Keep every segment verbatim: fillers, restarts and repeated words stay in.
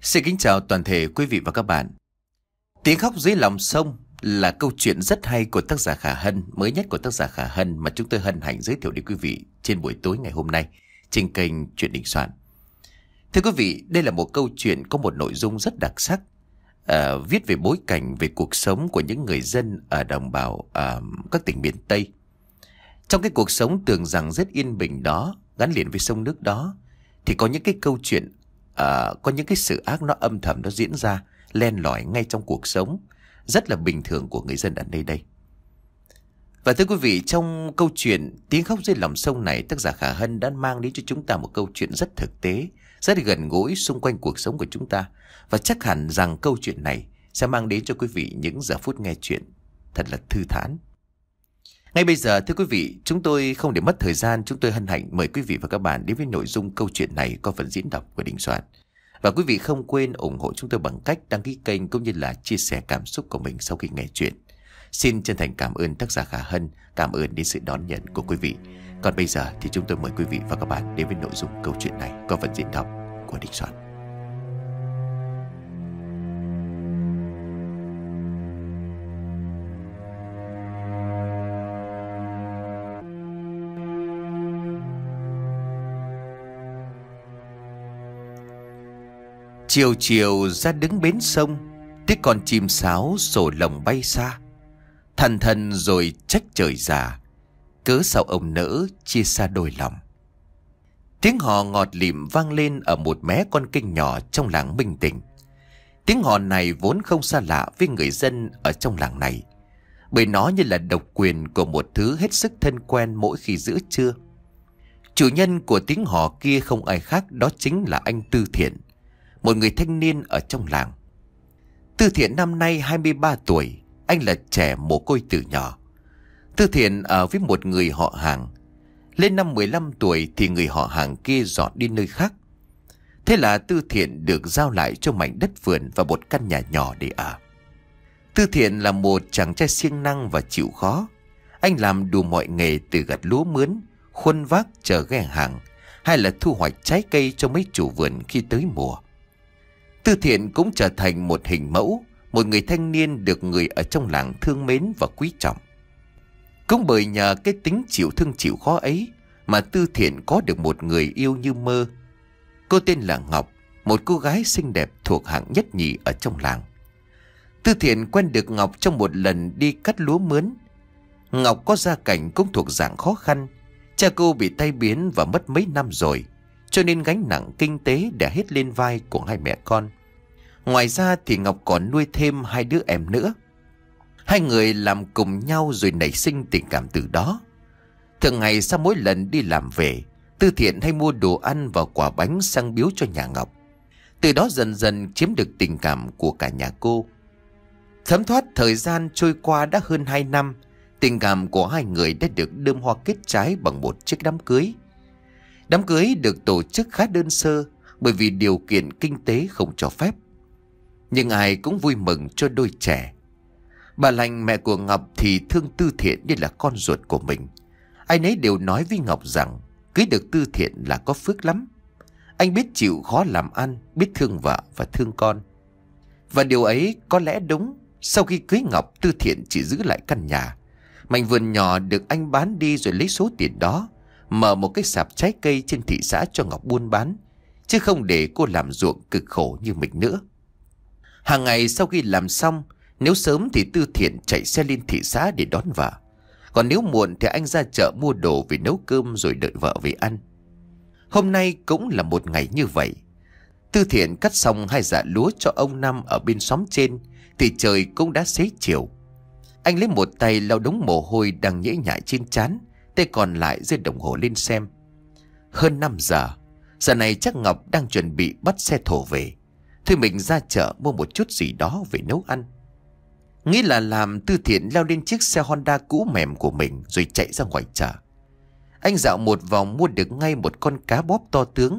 Xin kính chào toàn thể quý vị và các bạn. Tiếng khóc dưới lòng sông là câu chuyện rất hay của tác giả Khả Hân, mới nhất của tác giả Khả Hân mà chúng tôi hân hạnh giới thiệu đến quý vị trên buổi tối ngày hôm nay trên kênh Chuyện Đình Soạn. Thưa quý vị, đây là một câu chuyện có một nội dung rất đặc sắc, à, viết về bối cảnh, về cuộc sống của những người dân ở đồng bào à, các tỉnh miền Tây. Trong cái cuộc sống tưởng rằng rất yên bình đó, gắn liền với sông nước đó, thì có những cái câu chuyện, à, có những cái sự ác nó âm thầm nó diễn ra, len lỏi ngay trong cuộc sống rất là bình thường của người dân ở nơi đây. Và thưa quý vị, trong câu chuyện Tiếng khóc dưới lòng sông này, tác giả Khả Hân đã mang đến cho chúng ta một câu chuyện rất thực tế, rất gần gũi xung quanh cuộc sống của chúng ta. Và chắc hẳn rằng câu chuyện này sẽ mang đến cho quý vị những giờ phút nghe chuyện thật là thư thản. Ngay bây giờ, thưa quý vị, chúng tôi không để mất thời gian, chúng tôi hân hạnh mời quý vị và các bạn đến với nội dung câu chuyện này qua phần diễn đọc của Đình Soạn. Và quý vị không quên ủng hộ chúng tôi bằng cách đăng ký kênh cũng như là chia sẻ cảm xúc của mình sau khi nghe chuyện. Xin chân thành cảm ơn tác giả Khả Hân, cảm ơn đến sự đón nhận của quý vị. Còn bây giờ thì chúng tôi mời quý vị và các bạn đến với nội dung câu chuyện này qua phần diễn đọc của Đình Soạn. Chiều chiều ra đứng bến sông, tiếng con chim sáo sổ lồng bay xa. Thần thần rồi trách trời già, cớ sao ông nỡ chia xa đôi lòng. Tiếng hò ngọt lịm vang lên ở một mé con kênh nhỏ trong làng Minh Tỉnh. Tiếng hò này vốn không xa lạ với người dân ở trong làng này, bởi nó như là độc quyền của một thứ hết sức thân quen mỗi khi giữa trưa. Chủ nhân của tiếng hò kia không ai khác, đó chính là anh Tư Thiện, một người thanh niên ở trong làng. Tư Thiện năm nay hai mươi ba tuổi, anh là trẻ mồ côi từ nhỏ. Tư Thiện ở với một người họ hàng. Lên năm mười lăm tuổi thì người họ hàng kia dọn đi nơi khác. Thế là Tư Thiện được giao lại cho mảnh đất vườn và một căn nhà nhỏ để ở. Tư Thiện là một chàng trai siêng năng và chịu khó. Anh làm đủ mọi nghề, từ gặt lúa mướn, khuân vác chờ ghe hàng, hay là thu hoạch trái cây cho mấy chủ vườn khi tới mùa. Tư Thiện cũng trở thành một hình mẫu, một người thanh niên được người ở trong làng thương mến và quý trọng. Cũng bởi nhờ cái tính chịu thương chịu khó ấy mà Tư Thiện có được một người yêu như mơ. Cô tên là Ngọc, một cô gái xinh đẹp thuộc hạng nhất nhì ở trong làng. Tư Thiện quen được Ngọc trong một lần đi cắt lúa mướn. Ngọc có gia cảnh cũng thuộc dạng khó khăn. Cha cô bị tai biến và mất mấy năm rồi, cho nên gánh nặng kinh tế đè hết lên vai của hai mẹ con. Ngoài ra thì Ngọc còn nuôi thêm hai đứa em nữa. Hai người làm cùng nhau rồi nảy sinh tình cảm từ đó. Thường ngày sau mỗi lần đi làm về, Tư Thiện hay mua đồ ăn và quả bánh sang biếu cho nhà Ngọc. Từ đó dần dần chiếm được tình cảm của cả nhà cô. Thấm thoát thời gian trôi qua đã hơn hai năm, tình cảm của hai người đã được đơm hoa kết trái bằng một chiếc đám cưới. Đám cưới được tổ chức khá đơn sơ bởi vì điều kiện kinh tế không cho phép. Nhưng ai cũng vui mừng cho đôi trẻ. Bà Lành, mẹ của Ngọc, thì thương Tư Thiện như là con ruột của mình. Ai nấy đều nói với Ngọc rằng cưới được Tư Thiện là có phước lắm. Anh biết chịu khó làm ăn, biết thương vợ và thương con. Và điều ấy có lẽ đúng. Sau khi cưới Ngọc, Tư Thiện chỉ giữ lại căn nhà. Mảnh vườn nhỏ được anh bán đi rồi lấy số tiền đó mở một cái sạp trái cây trên thị xã cho Ngọc buôn bán, chứ không để cô làm ruộng cực khổ như mình nữa. Hàng ngày sau khi làm xong, nếu sớm thì Tư Thiện chạy xe lên thị xã để đón vợ. Còn nếu muộn thì anh ra chợ mua đồ về nấu cơm rồi đợi vợ về ăn. Hôm nay cũng là một ngày như vậy. Tư Thiện cắt xong hai dạ lúa cho ông Năm ở bên xóm trên thì trời cũng đã xế chiều. Anh lấy một tay lau đống mồ hôi đang nhễ nhại trên trán, tay còn lại giơ đồng hồ lên xem. Hơn năm giờ. Giờ này chắc Ngọc đang chuẩn bị bắt xe thổ về. Thôi mình ra chợ mua một chút gì đó về nấu ăn. Nghĩ là làm, Tư Thiện leo lên chiếc xe Honda cũ mềm của mình rồi chạy ra ngoài chợ. Anh dạo một vòng mua được ngay một con cá bóp to tướng.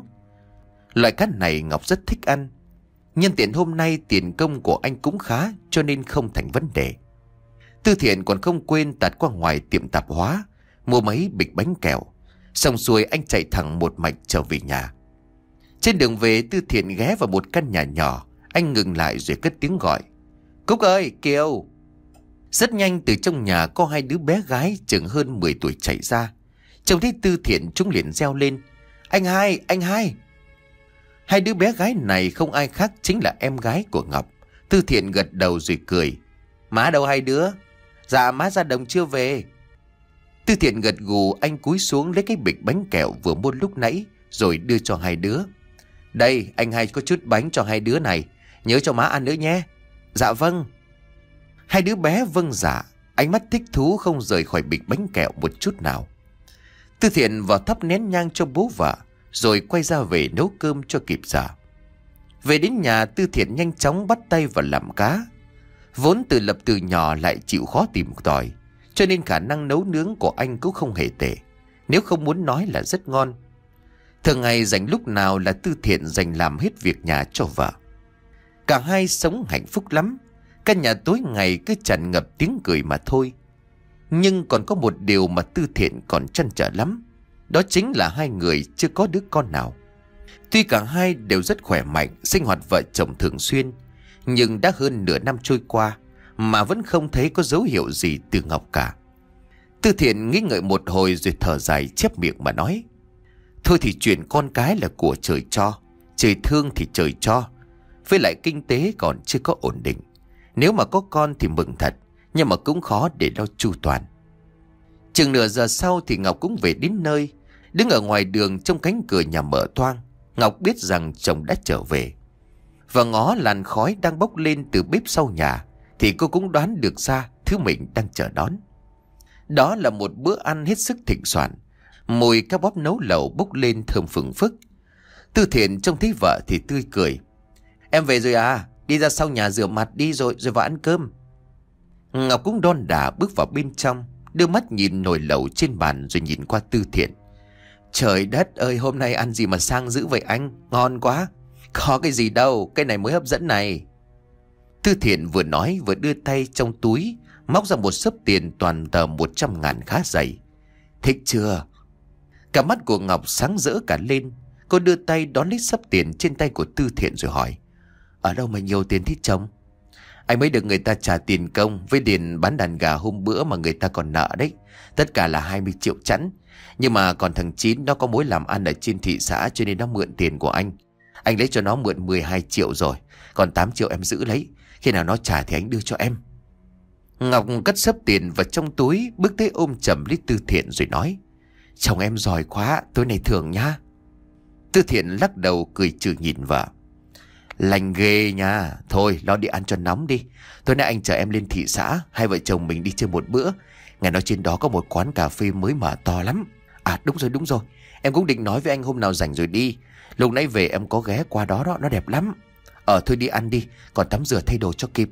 Loại cá này Ngọc rất thích ăn. Nhân tiện hôm nay tiền công của anh cũng khá, cho nên không thành vấn đề. Tư Thiện còn không quên tạt qua ngoài tiệm tạp hóa mua mấy bịch bánh kẹo. Xong xuôi anh chạy thẳng một mạch trở về nhà. Trên đường về, Tư Thiện ghé vào một căn nhà nhỏ. Anh ngừng lại rồi cất tiếng gọi: Cúc ơi, Kiều. Rất nhanh từ trong nhà có hai đứa bé gái chừng hơn mười tuổi chạy ra. Trông thấy Tư Thiện, chúng liền reo lên: Anh hai, anh hai. Hai đứa bé gái này không ai khác chính là em gái của Ngọc. Tư Thiện gật đầu rồi cười: Má đâu hai đứa? Dạ má ra đồng chưa về. Tư Thiện gật gù, anh cúi xuống lấy cái bịch bánh kẹo vừa mua lúc nãy rồi đưa cho hai đứa. Đây, anh hai có chút bánh cho hai đứa này, nhớ cho má ăn nữa nhé. Dạ vâng. Hai đứa bé vâng dạ, ánh mắt thích thú không rời khỏi bịch bánh kẹo một chút nào. Tư Thiện vào thắp nén nhang cho bố vợ, rồi quay ra về nấu cơm cho kịp giờ. Về đến nhà, Tư Thiện nhanh chóng bắt tay vào làm cá. Vốn từ lập từ nhỏ lại chịu khó tìm tòi, cho nên khả năng nấu nướng của anh cũng không hề tệ, nếu không muốn nói là rất ngon. Thường ngày dành lúc nào là Tư Thiện dành làm hết việc nhà cho vợ. Cả hai sống hạnh phúc lắm. Căn nhà tối ngày cứ tràn ngập tiếng cười mà thôi. Nhưng còn có một điều mà Tư Thiện còn trăn trở lắm. Đó chính là hai người chưa có đứa con nào. Tuy cả hai đều rất khỏe mạnh, sinh hoạt vợ chồng thường xuyên, nhưng đã hơn nửa năm trôi qua mà vẫn không thấy có dấu hiệu gì từ Ngọc cả. Tư Thiện nghĩ ngợi một hồi rồi thở dài chép miệng mà nói: Thôi thì chuyện con cái là của trời cho, trời thương thì trời cho. Với lại kinh tế còn chưa có ổn định, nếu mà có con thì mừng thật, nhưng mà cũng khó để lo chu toàn. Chừng nửa giờ sau thì Ngọc cũng về đến nơi. Đứng ở ngoài đường trong cánh cửa nhà mở toang, Ngọc biết rằng chồng đã trở về. Và ngó làn khói đang bốc lên từ bếp sau nhà thì cô cũng đoán được ra thứ mình đang chờ đón. Đó là một bữa ăn hết sức thịnh soạn. Mùi cá bóp nấu lẩu bốc lên thơm phừng phức. Tư Thiện trông thấy vợ thì tươi cười: Em về rồi à? Đi ra sau nhà rửa mặt đi rồi rồi vào ăn cơm. Ngọc cũng đon đả bước vào bên trong, đưa mắt nhìn nồi lẩu trên bàn rồi nhìn qua Tư Thiện: Trời đất ơi, hôm nay ăn gì mà sang dữ vậy anh? Ngon quá. Có cái gì đâu, cái này mới hấp dẫn này. Tư Thiện vừa nói vừa đưa tay trong túi móc ra một xấp tiền toàn tờ một trăm ngàn khá dày. Thích chưa? Cả mắt của Ngọc sáng rỡ cả lên. Cô đưa tay đón lấy xấp tiền trên tay của Tư Thiện rồi hỏi: Ở đâu mà nhiều tiền thế chồng? Anh mới được người ta trả tiền công với tiền bán đàn gà hôm bữa mà người ta còn nợ đấy. Tất cả là hai mươi triệu chẵn. Nhưng mà còn thằng Chín nó có mối làm ăn ở trên thị xã cho nên nó mượn tiền của anh. Anh lấy cho nó mượn mười hai triệu rồi. Còn tám triệu em giữ lấy. Khi nào nó trả thì anh đưa cho em. Ngọc cất xấp tiền vào trong túi, bước tới ôm chầm lấy Tư Thiện rồi nói: Chồng em giỏi quá, tối nay thưởng nhá. Tư Thiện lắc đầu cười trừ nhìn vợ: Lành ghê nha. Thôi lo đi ăn cho nóng đi. Tối nay anh chở em lên thị xã, hai vợ chồng mình đi chơi một bữa. Nghe nói trên đó có một quán cà phê mới mở to lắm. À đúng rồi đúng rồi, em cũng định nói với anh hôm nào rảnh rồi đi. Lúc nãy về em có ghé qua đó đó, nó đẹp lắm. Ờ thôi đi ăn đi, còn tắm rửa thay đồ cho kịp.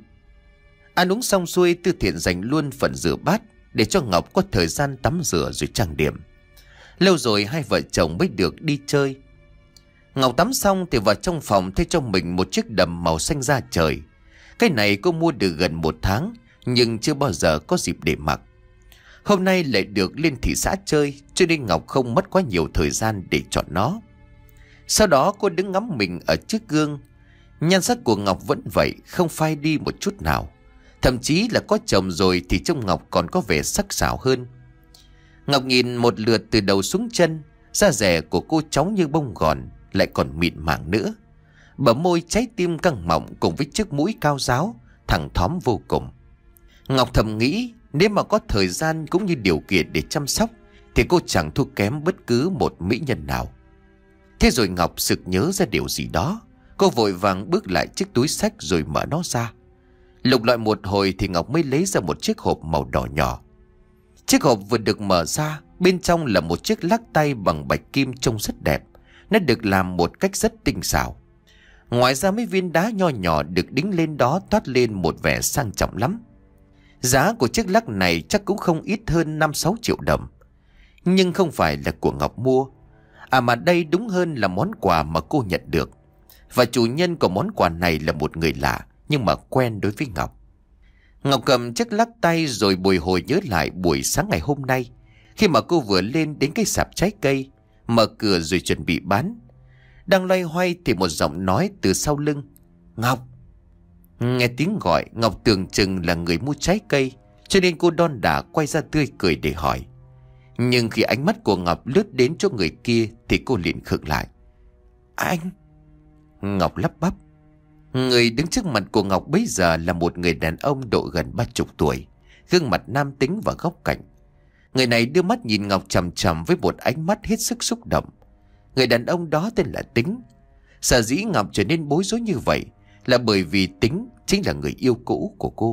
Ăn uống xong xuôi, Tư Thiện dành luôn phần rửa bát để cho Ngọc có thời gian tắm rửa rồi trang điểm. Lâu rồi hai vợ chồng mới được đi chơi. Ngọc tắm xong thì vào trong phòng thay cho mình một chiếc đầm màu xanh da trời. Cái này cô mua được gần một tháng nhưng chưa bao giờ có dịp để mặc. Hôm nay lại được lên thị xã chơi cho nên Ngọc không mất quá nhiều thời gian để chọn nó. Sau đó cô đứng ngắm mình ở trước gương. Nhan sắc của Ngọc vẫn vậy, không phai đi một chút nào. Thậm chí là có chồng rồi thì trông Ngọc còn có vẻ sắc sảo hơn. Ngọc nhìn một lượt từ đầu xuống chân. Da dẻ của cô trắng như bông gòn, lại còn mịn màng nữa. Bờ môi trái tim căng mọng cùng với chiếc mũi cao ráo, thẳng thóm vô cùng. Ngọc thầm nghĩ nếu mà có thời gian cũng như điều kiện để chăm sóc thì cô chẳng thua kém bất cứ một mỹ nhân nào. Thế rồi Ngọc sực nhớ ra điều gì đó. Cô vội vàng bước lại chiếc túi xách rồi mở nó ra. Lục lọi một hồi thì Ngọc mới lấy ra một chiếc hộp màu đỏ nhỏ. Chiếc hộp vừa được mở ra, bên trong là một chiếc lắc tay bằng bạch kim trông rất đẹp. Nó được làm một cách rất tinh xảo. Ngoài ra mấy viên đá nho nhỏ được đính lên đó toát lên một vẻ sang trọng lắm. Giá của chiếc lắc này chắc cũng không ít hơn năm sáu triệu đồng. Nhưng không phải là của Ngọc mua. À mà đây đúng hơn là món quà mà cô nhận được. Và chủ nhân của món quà này là một người lạ nhưng mà quen đối với Ngọc. Ngọc cầm chiếc lắc tay rồi bồi hồi nhớ lại buổi sáng ngày hôm nay, khi mà cô vừa lên đến cái sạp trái cây, mở cửa rồi chuẩn bị bán. Đang loay hoay thì một giọng nói từ sau lưng: Ngọc. Nghe tiếng gọi, Ngọc tưởng chừng là người mua trái cây, cho nên cô đon đả quay ra tươi cười để hỏi. Nhưng khi ánh mắt của Ngọc lướt đến chỗ người kia thì cô liền khựng lại. Anh? Ngọc lắp bắp. Người đứng trước mặt của Ngọc bấy giờ là một người đàn ông độ gần ba chục tuổi, gương mặt nam tính và góc cạnh. Người này đưa mắt nhìn Ngọc chằm chằm với một ánh mắt hết sức xúc động. Người đàn ông đó tên là Tính. Sở dĩ Ngọc trở nên bối rối như vậy là bởi vì Tính chính là người yêu cũ của cô.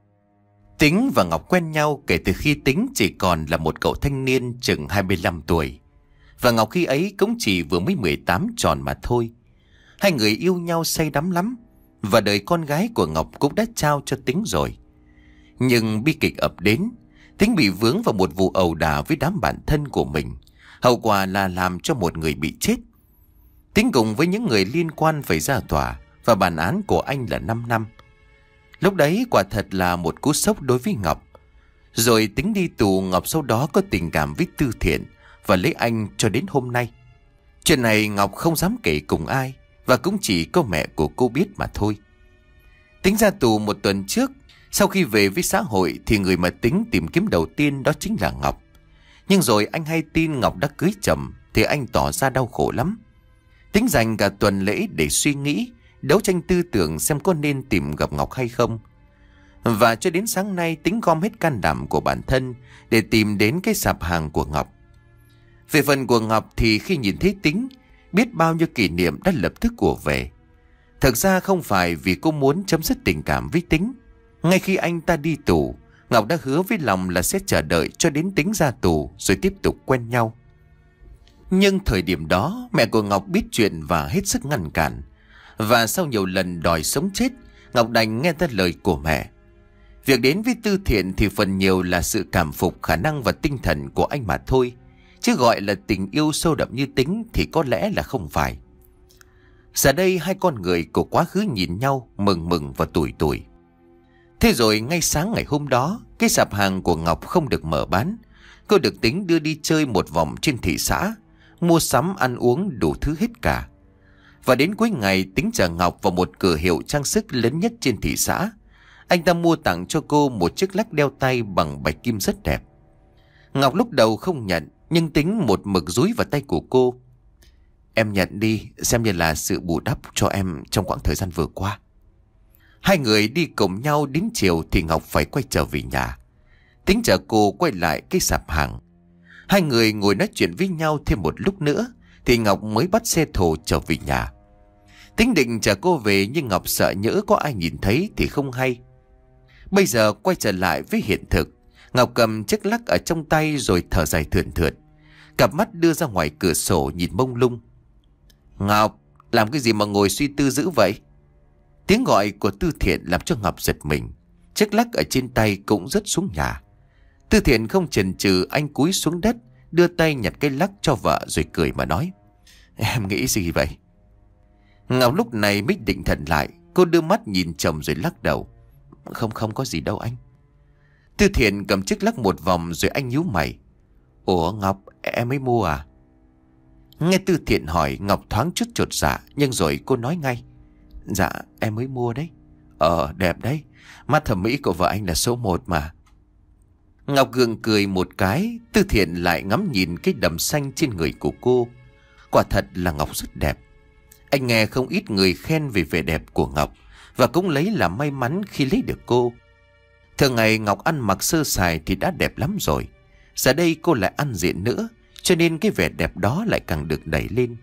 Tính và Ngọc quen nhau kể từ khi Tính chỉ còn là một cậu thanh niên chừng hai mươi lăm tuổi. Và Ngọc khi ấy cũng chỉ vừa mới mười tám tròn mà thôi. Hai người yêu nhau say đắm lắm, và đời con gái của Ngọc cũng đã trao cho Tính rồi. Nhưng bi kịch ập đến. Tính bị vướng vào một vụ ẩu đả với đám bạn thân của mình. Hậu quả là làm cho một người bị chết. Tính cùng với những người liên quan phải ra tòa, và bản án của anh là năm năm. Lúc đấy quả thật là một cú sốc đối với Ngọc. Rồi Tính đi tù, Ngọc sau đó có tình cảm với Tư Thiện và lấy anh cho đến hôm nay. Chuyện này Ngọc không dám kể cùng ai, và cũng chỉ có mẹ của cô biết mà thôi. Tính ra tù một tuần trước. Sau khi về với xã hội thì người mà Tính tìm kiếm đầu tiên đó chính là Ngọc. Nhưng rồi anh hay tin Ngọc đã cưới chồng thì anh tỏ ra đau khổ lắm. Tính dành cả tuần lễ để suy nghĩ, đấu tranh tư tưởng xem có nên tìm gặp Ngọc hay không. Và cho đến sáng nay Tính gom hết can đảm của bản thân để tìm đến cái sạp hàng của Ngọc. Về phần của Ngọc thì khi nhìn thấy Tính, biết bao nhiêu kỷ niệm đã lập tức ùa về. Thực ra không phải vì cô muốn chấm dứt tình cảm với Tính. Ngay khi anh ta đi tù, Ngọc đã hứa với lòng là sẽ chờ đợi cho đến Tính ra tù rồi tiếp tục quen nhau. Nhưng thời điểm đó mẹ của Ngọc biết chuyện và hết sức ngăn cản. Và sau nhiều lần đòi sống chết, Ngọc đành nghe theo lời của mẹ. Việc đến với Tư Thiện thì phần nhiều là sự cảm phục khả năng và tinh thần của anh mà thôi. Chứ gọi là tình yêu sâu đậm như Tính thì có lẽ là không phải. Giờ đây hai con người của quá khứ nhìn nhau mừng mừng và tủi tủi. Thế rồi ngay sáng ngày hôm đó, cái sạp hàng của Ngọc không được mở bán. Cô được Tính đưa đi chơi một vòng trên thị xã, mua sắm ăn uống đủ thứ hết cả. Và đến cuối ngày Tính chở Ngọc vào một cửa hiệu trang sức lớn nhất trên thị xã. Anh ta mua tặng cho cô một chiếc lắc đeo tay bằng bạch kim rất đẹp. Ngọc lúc đầu không nhận, nhưng Tính một mực dúi vào tay của cô. Em nhận đi, xem như là sự bù đắp cho em trong quãng thời gian vừa qua. Hai người đi cùng nhau đến chiều thì Ngọc phải quay trở về nhà. Tính chở cô quay lại cái sạp hàng. Hai người ngồi nói chuyện với nhau thêm một lúc nữa thì Ngọc mới bắt xe thồ trở về nhà. Tính định chở cô về nhưng Ngọc sợ nhỡ có ai nhìn thấy thì không hay. Bây giờ quay trở lại với hiện thực, Ngọc cầm chiếc lắc ở trong tay rồi thở dài thườn thượt. Cặp mắt đưa ra ngoài cửa sổ nhìn mông lung. Ngọc, làm cái gì mà ngồi suy tư dữ vậy? Tiếng gọi của Tư Thiện làm cho Ngọc giật mình. Chiếc lắc ở trên tay cũng rớt xuống nhà. Tư Thiện không chần chừ, anh cúi xuống đất, đưa tay nhặt cái lắc cho vợ rồi cười mà nói. Em nghĩ gì vậy? Ngọc lúc này mới định thần lại. Cô đưa mắt nhìn chồng rồi lắc đầu. Không không có gì đâu anh. Tư Thiện cầm chiếc lắc một vòng rồi anh nhíu mày. Ủa Ngọc, em mới mua à? Nghe Tư Thiện hỏi, Ngọc thoáng chút chột dạ, nhưng rồi cô nói ngay. Dạ em mới mua đấy. Ờ đẹp đấy, mắt thẩm mỹ của vợ anh là số một mà. Ngọc gượng cười một cái. Tư Thiện lại ngắm nhìn cái đầm xanh trên người của cô. Quả thật là Ngọc rất đẹp. Anh nghe không ít người khen về vẻ đẹp của Ngọc, và cũng lấy làm may mắn khi lấy được cô. Thường ngày Ngọc ăn mặc sơ sài thì đã đẹp lắm rồi. Giờ đây cô lại ăn diện nữa, cho nên cái vẻ đẹp đó lại càng được đẩy lên.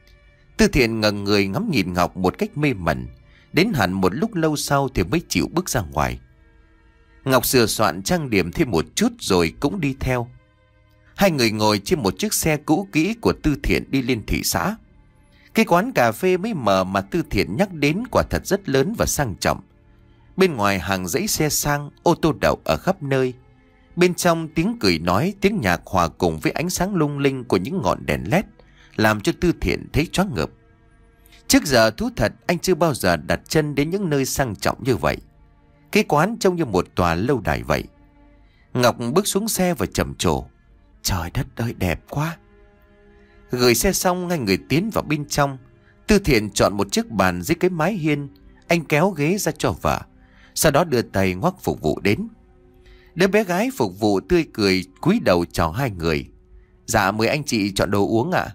Tư Thiện ngẩng người ngắm nhìn Ngọc một cách mê mẩn. Đến hẳn một lúc lâu sau thì mới chịu bước ra ngoài. Ngọc sửa soạn trang điểm thêm một chút rồi cũng đi theo. Hai người ngồi trên một chiếc xe cũ kỹ của Tư Thiện đi lên thị xã. Cái quán cà phê mới mở mà Tư Thiện nhắc đến quả thật rất lớn và sang trọng. Bên ngoài hàng dãy xe sang, ô tô đậu ở khắp nơi. Bên trong tiếng cười nói, tiếng nhạc hòa cùng với ánh sáng lung linh của những ngọn đèn led làm cho Tư Thiện thấy choáng ngợp. Trước giờ thú thật anh chưa bao giờ đặt chân đến những nơi sang trọng như vậy. Cái quán trông như một tòa lâu đài vậy. Ngọc bước xuống xe và trầm trồ. Trời đất ơi đẹp quá. Gửi xe xong hai người tiến vào bên trong. Tư Thiện chọn một chiếc bàn dưới cái mái hiên. Anh kéo ghế ra cho vợ, sau đó đưa tay ngoắc phục vụ đến. Đứa bé gái phục vụ tươi cười cúi đầu chào hai người. Dạ mời anh chị chọn đồ uống ạ.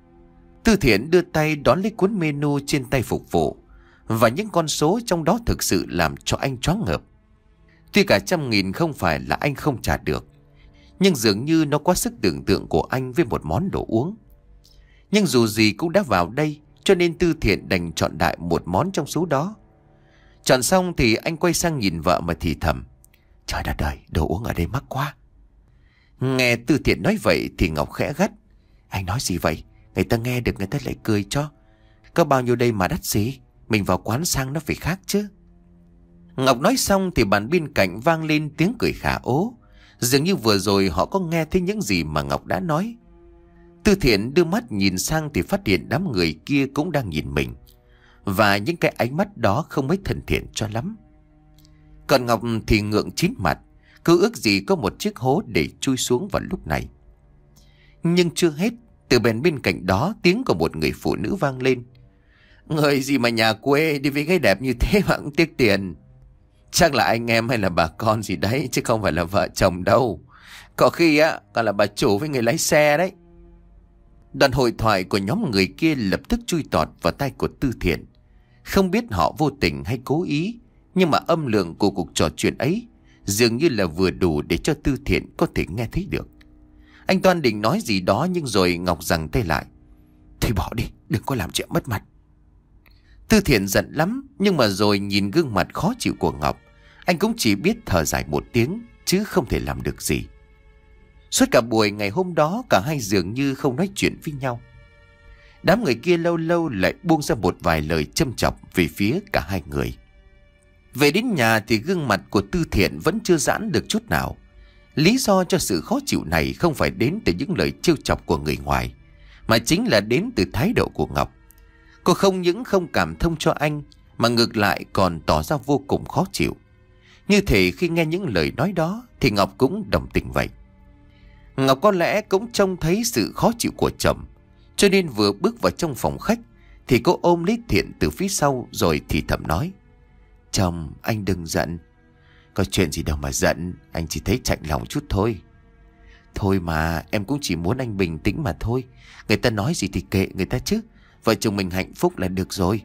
Tư Thiện đưa tay đón lấy cuốn menu trên tay phục vụ, và những con số trong đó thực sự làm cho anh choáng ngợp. Tuy cả trăm nghìn không phải là anh không trả được, nhưng dường như nó quá sức tưởng tượng của anh với một món đồ uống. Nhưng dù gì cũng đã vào đây, cho nên Tư Thiện đành chọn đại một món trong số đó. Chọn xong thì anh quay sang nhìn vợ mà thì thầm: Trời đất ơi, đồ uống ở đây mắc quá. Nghe Tư Thiện nói vậy thì Ngọc khẽ gắt: Anh nói gì vậy? Người ta nghe được người ta lại cười cho. Có bao nhiêu đây mà đắt gì? Mình vào quán sang nó phải khác chứ. Ngọc nói xong thì bàn bên cạnh vang lên tiếng cười khả ố. Dường như vừa rồi họ có nghe thấy những gì mà Ngọc đã nói. Tư Thiện đưa mắt nhìn sang thì phát hiện đám người kia cũng đang nhìn mình, và những cái ánh mắt đó không mấy thân thiện cho lắm. Còn Ngọc thì ngượng chín mặt, cứ ước gì có một chiếc hố để chui xuống vào lúc này. Nhưng chưa hết, từ bên bên cạnh đó tiếng của một người phụ nữ vang lên: Người gì mà nhà quê đi với gái đẹp như thế mà cũng tiếc tiền. Chắc là anh em hay là bà con gì đấy, chứ không phải là vợ chồng đâu. Có khi á còn là bà chủ với người lái xe đấy. Đoạn hội thoại của nhóm người kia lập tức chui tọt vào tai của Tư Thiện. Không biết họ vô tình hay cố ý, nhưng mà âm lượng của cuộc trò chuyện ấy dường như là vừa đủ để cho Tư Thiện có thể nghe thấy được. Anh Toan định nói gì đó, nhưng rồi Ngọc giằng tay lại: Thôi bỏ đi, đừng có làm chuyện mất mặt. Tư Thiện giận lắm, nhưng mà rồi nhìn gương mặt khó chịu của Ngọc, anh cũng chỉ biết thở dài một tiếng, chứ không thể làm được gì. Suốt cả buổi ngày hôm đó, cả hai dường như không nói chuyện với nhau. Đám người kia lâu lâu lại buông ra một vài lời châm chọc về phía cả hai người. Về đến nhà thì gương mặt của Tư Thiện vẫn chưa giãn được chút nào. Lý do cho sự khó chịu này không phải đến từ những lời trêu chọc của người ngoài, mà chính là đến từ thái độ của Ngọc. Cô không những không cảm thông cho anh, mà ngược lại còn tỏ ra vô cùng khó chịu. Như thể khi nghe những lời nói đó thì Ngọc cũng đồng tình vậy. Ngọc có lẽ cũng trông thấy sự khó chịu của chồng, cho nên vừa bước vào trong phòng khách thì cô ôm lấy Thiện từ phía sau rồi thì thầm nói: Chồng, anh đừng giận. Có chuyện gì đâu mà giận, anh chỉ thấy chạnh lòng chút thôi. Thôi mà, em cũng chỉ muốn anh bình tĩnh mà thôi. Người ta nói gì thì kệ người ta chứ, vợ chồng mình hạnh phúc là được rồi.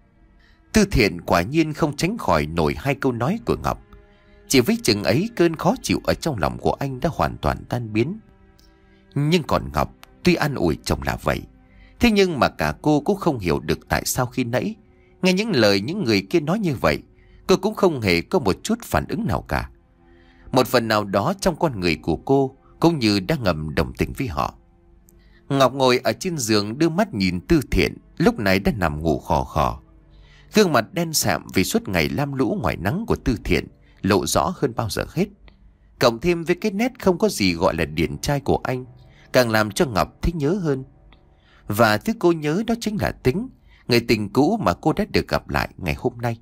Tư Thiện quả nhiên không tránh khỏi nổi hai câu nói của Ngọc. Chỉ với chừng ấy, cơn khó chịu ở trong lòng của anh đã hoàn toàn tan biến. Nhưng còn Ngọc, tuy an ủi chồng là vậy, thế nhưng mà cả cô cũng không hiểu được tại sao khi nãy nghe những lời những người kia nói như vậy, cô cũng không hề có một chút phản ứng nào cả. Một phần nào đó trong con người của cô cũng như đang ngầm đồng tình với họ. Ngọc ngồi ở trên giường đưa mắt nhìn Tư Thiện, lúc này đã nằm ngủ khò khò. Gương mặt đen sạm vì suốt ngày lam lũ ngoài nắng của Tư Thiện lộ rõ hơn bao giờ hết. Cộng thêm với cái nét không có gì gọi là điển trai của anh, càng làm cho Ngọc thích nhớ hơn. Và thứ cô nhớ đó chính là Tính, người tình cũ mà cô đã được gặp lại ngày hôm nay.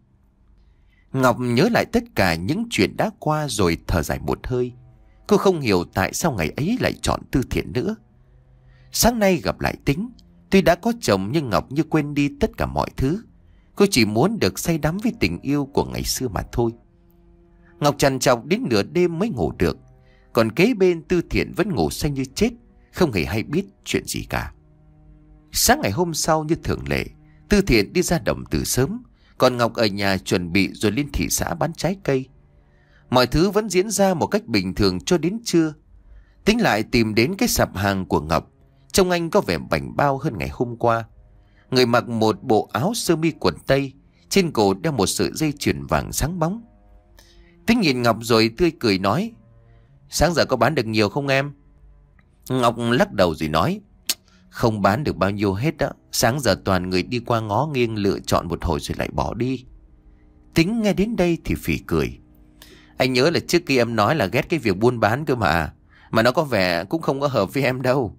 Ngọc nhớ lại tất cả những chuyện đã qua rồi thở dài một hơi. Cô không hiểu tại sao ngày ấy lại chọn Tư Thiện nữa. Sáng nay gặp lại Tính, tuy đã có chồng nhưng Ngọc như quên đi tất cả mọi thứ. Cô chỉ muốn được say đắm với tình yêu của ngày xưa mà thôi. Ngọc trằn trọc đến nửa đêm mới ngủ được, còn kế bên Tư Thiện vẫn ngủ say như chết, không hề hay biết chuyện gì cả. Sáng ngày hôm sau như thường lệ, Tư Thiện đi ra đồng từ sớm, còn Ngọc ở nhà chuẩn bị rồi lên thị xã bán trái cây. Mọi thứ vẫn diễn ra một cách bình thường cho đến trưa. Tính lại tìm đến cái sạp hàng của Ngọc, trông anh có vẻ bảnh bao hơn ngày hôm qua. Người mặc một bộ áo sơ mi quần tây, trên cổ đeo một sợi dây chuyền vàng sáng bóng. Tính nhìn Ngọc rồi tươi cười nói: Sáng giờ có bán được nhiều không em? Ngọc lắc đầu rồi nói: Không bán được bao nhiêu hết đó. Sáng giờ toàn người đi qua ngó nghiêng lựa chọn một hồi rồi lại bỏ đi. Tính nghe đến đây thì phì cười: Anh nhớ là trước kia em nói là ghét cái việc buôn bán cơ mà. Mà nó có vẻ cũng không có hợp với em đâu.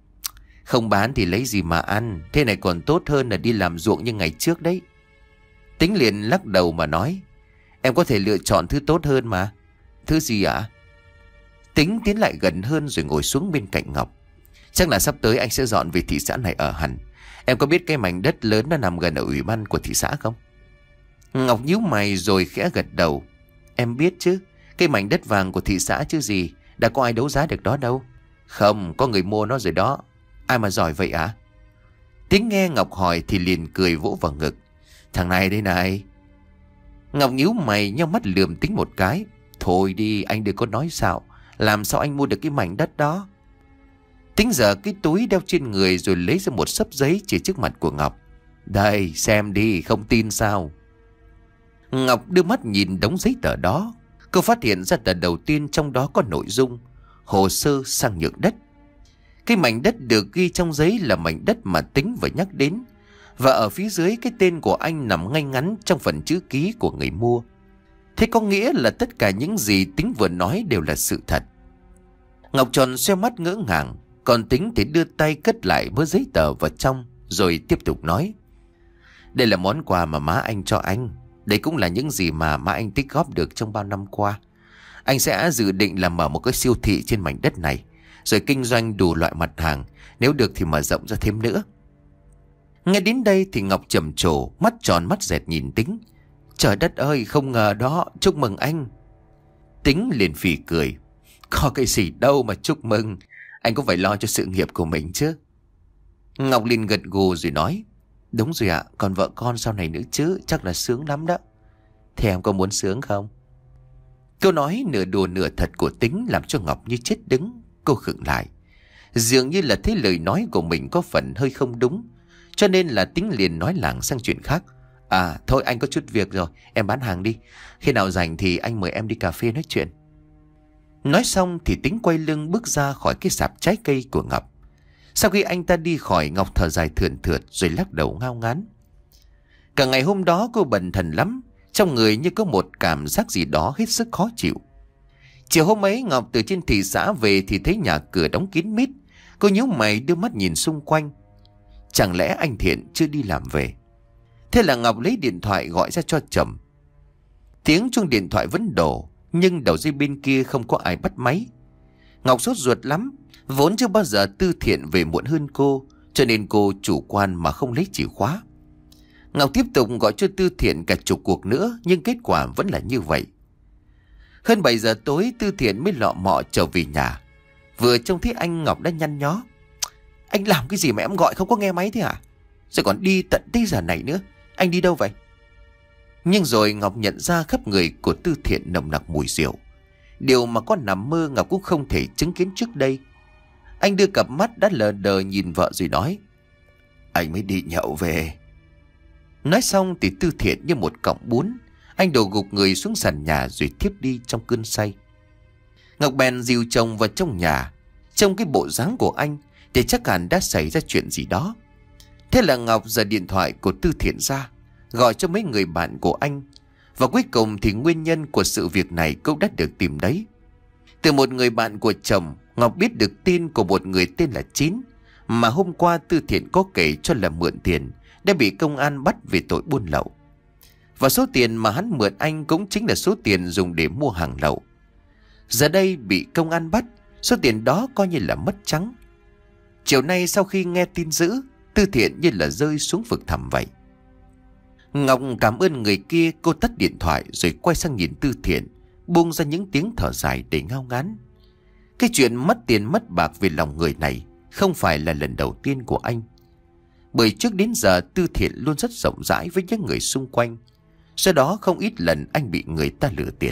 Không bán thì lấy gì mà ăn, thế này còn tốt hơn là đi làm ruộng như ngày trước đấy. Tính liền lắc đầu mà nói: Em có thể lựa chọn thứ tốt hơn mà. Thứ gì ạ? Tính tiến lại gần hơn rồi ngồi xuống bên cạnh Ngọc. Chắc là sắp tới anh sẽ dọn về thị xã này ở hẳn. Em có biết cái mảnh đất lớn nó nằm gần ở ủy ban của thị xã không? Ngọc nhíu mày rồi khẽ gật đầu. Em biết chứ, cái mảnh đất vàng của thị xã chứ gì. Đã có ai đấu giá được đó đâu. Không, có người mua nó rồi đó. Ai mà giỏi vậy à? Tính nghe Ngọc hỏi thì liền cười vỗ vào ngực. Thằng này đây này. Ngọc nhíu mày nheo mắt lườm Tính một cái. Thôi đi, anh đừng có nói xạo. Làm sao anh mua được cái mảnh đất đó? Tính giở cái túi đeo trên người rồi lấy ra một xấp giấy chỉ trước mặt của Ngọc. Đây, xem đi, không tin sao? Ngọc đưa mắt nhìn đống giấy tờ đó. Cô phát hiện ra tờ đầu tiên trong đó có nội dung hồ sơ sang nhượng đất. Cái mảnh đất được ghi trong giấy là mảnh đất mà Tính vừa nhắc đến. Và ở phía dưới cái tên của anh nằm ngay ngắn trong phần chữ ký của người mua. Thế có nghĩa là tất cả những gì Tính vừa nói đều là sự thật. Ngọc tròn xoe mắt ngỡ ngàng. Còn Tính thì đưa tay cất lại bớt giấy tờ vào trong rồi tiếp tục nói. Đây là món quà mà má anh cho anh. Đây cũng là những gì mà má anh tích góp được trong bao năm qua. Anh sẽ dự định là mở một cái siêu thị trên mảnh đất này, rồi kinh doanh đủ loại mặt hàng, nếu được thì mở rộng ra thêm nữa. Nghe đến đây thì Ngọc trầm trồ, mắt tròn mắt dẹt nhìn Tính. Trời đất ơi, không ngờ đó, chúc mừng anh. Tính liền phì cười. Có cái gì đâu mà chúc mừng, anh cũng phải lo cho sự nghiệp của mình chứ. Ngọc liền gật gù rồi nói. Đúng rồi ạ, còn vợ con sau này nữa chứ, chắc là sướng lắm đó. Thế em có muốn sướng không? Câu nói nửa đùa nửa thật của Tính làm cho Ngọc như chết đứng. Cô khựng lại. Dường như là thấy lời nói của mình có phần hơi không đúng, cho nên là Tính liền nói lảng sang chuyện khác. À thôi, anh có chút việc rồi, em bán hàng đi. Khi nào rảnh thì anh mời em đi cà phê nói chuyện. Nói xong thì Tính quay lưng bước ra khỏi cái sạp trái cây của Ngọc. Sau khi anh ta đi khỏi, Ngọc thở dài thườn thượt rồi lắc đầu ngao ngán. Cả ngày hôm đó cô bần thần lắm, trong người như có một cảm giác gì đó hết sức khó chịu. Chiều hôm ấy Ngọc từ trên thị xã về thì thấy nhà cửa đóng kín mít. Cô nhíu mày đưa mắt nhìn xung quanh. Chẳng lẽ anh Thiện chưa đi làm về? Thế là Ngọc lấy điện thoại gọi ra cho chồng. Tiếng chuông điện thoại vẫn đổ, nhưng đầu dây bên kia không có ai bắt máy. Ngọc sốt ruột lắm. Vốn chưa bao giờ Tư Thiện về muộn hơn cô, cho nên cô chủ quan mà không lấy chìa khóa. Ngọc tiếp tục gọi cho Tư Thiện cả chục cuộc nữa, nhưng kết quả vẫn là như vậy. Hơn bảy giờ tối Tư Thiện mới lọ mọ trở về nhà. Vừa trông thấy anh, Ngọc đã nhăn nhó. Anh làm cái gì mà em gọi không có nghe máy thế hả? Rồi còn đi tận tới giờ này nữa. Anh đi đâu vậy? Nhưng rồi Ngọc nhận ra khắp người của Tư Thiện nồng nặc mùi rượu. Điều mà có nằm mơ Ngọc cũng không thể chứng kiến trước đây. Anh đưa cặp mắt đã lờ đờ nhìn vợ rồi nói. Anh mới đi nhậu về. Nói xong thì Tư Thiện như một cọng bún. Anh đổ gục người xuống sàn nhà rồi thiếp đi trong cơn say. Ngọc bèn dìu chồng vào trong nhà. Trong cái bộ dáng của anh thì chắc hẳn đã xảy ra chuyện gì đó. Thế là Ngọc giơ điện thoại của Tư Thiện ra, gọi cho mấy người bạn của anh. Và cuối cùng thì nguyên nhân của sự việc này cũng đã được tìm đấy. Từ một người bạn của chồng, Ngọc biết được tin của một người tên là Chín, mà hôm qua Tư Thiện có kể cho là mượn tiền, đã bị công an bắt về tội buôn lậu. Và số tiền mà hắn mượn anh cũng chính là số tiền dùng để mua hàng lậu. Giờ đây bị công an bắt, số tiền đó coi như là mất trắng. Chiều nay sau khi nghe tin dữ, Tư Thiện như là rơi xuống vực thẳm vậy. Ngọc cảm ơn người kia, cô tắt điện thoại rồi quay sang nhìn Tư Thiện, buông ra những tiếng thở dài để ngao ngán. Cái chuyện mất tiền mất bạc vì lòng người này không phải là lần đầu tiên của anh. Bởi trước đến giờ Tư Thiện luôn rất rộng rãi với những người xung quanh. Do đó không ít lần anh bị người ta lừa tiền.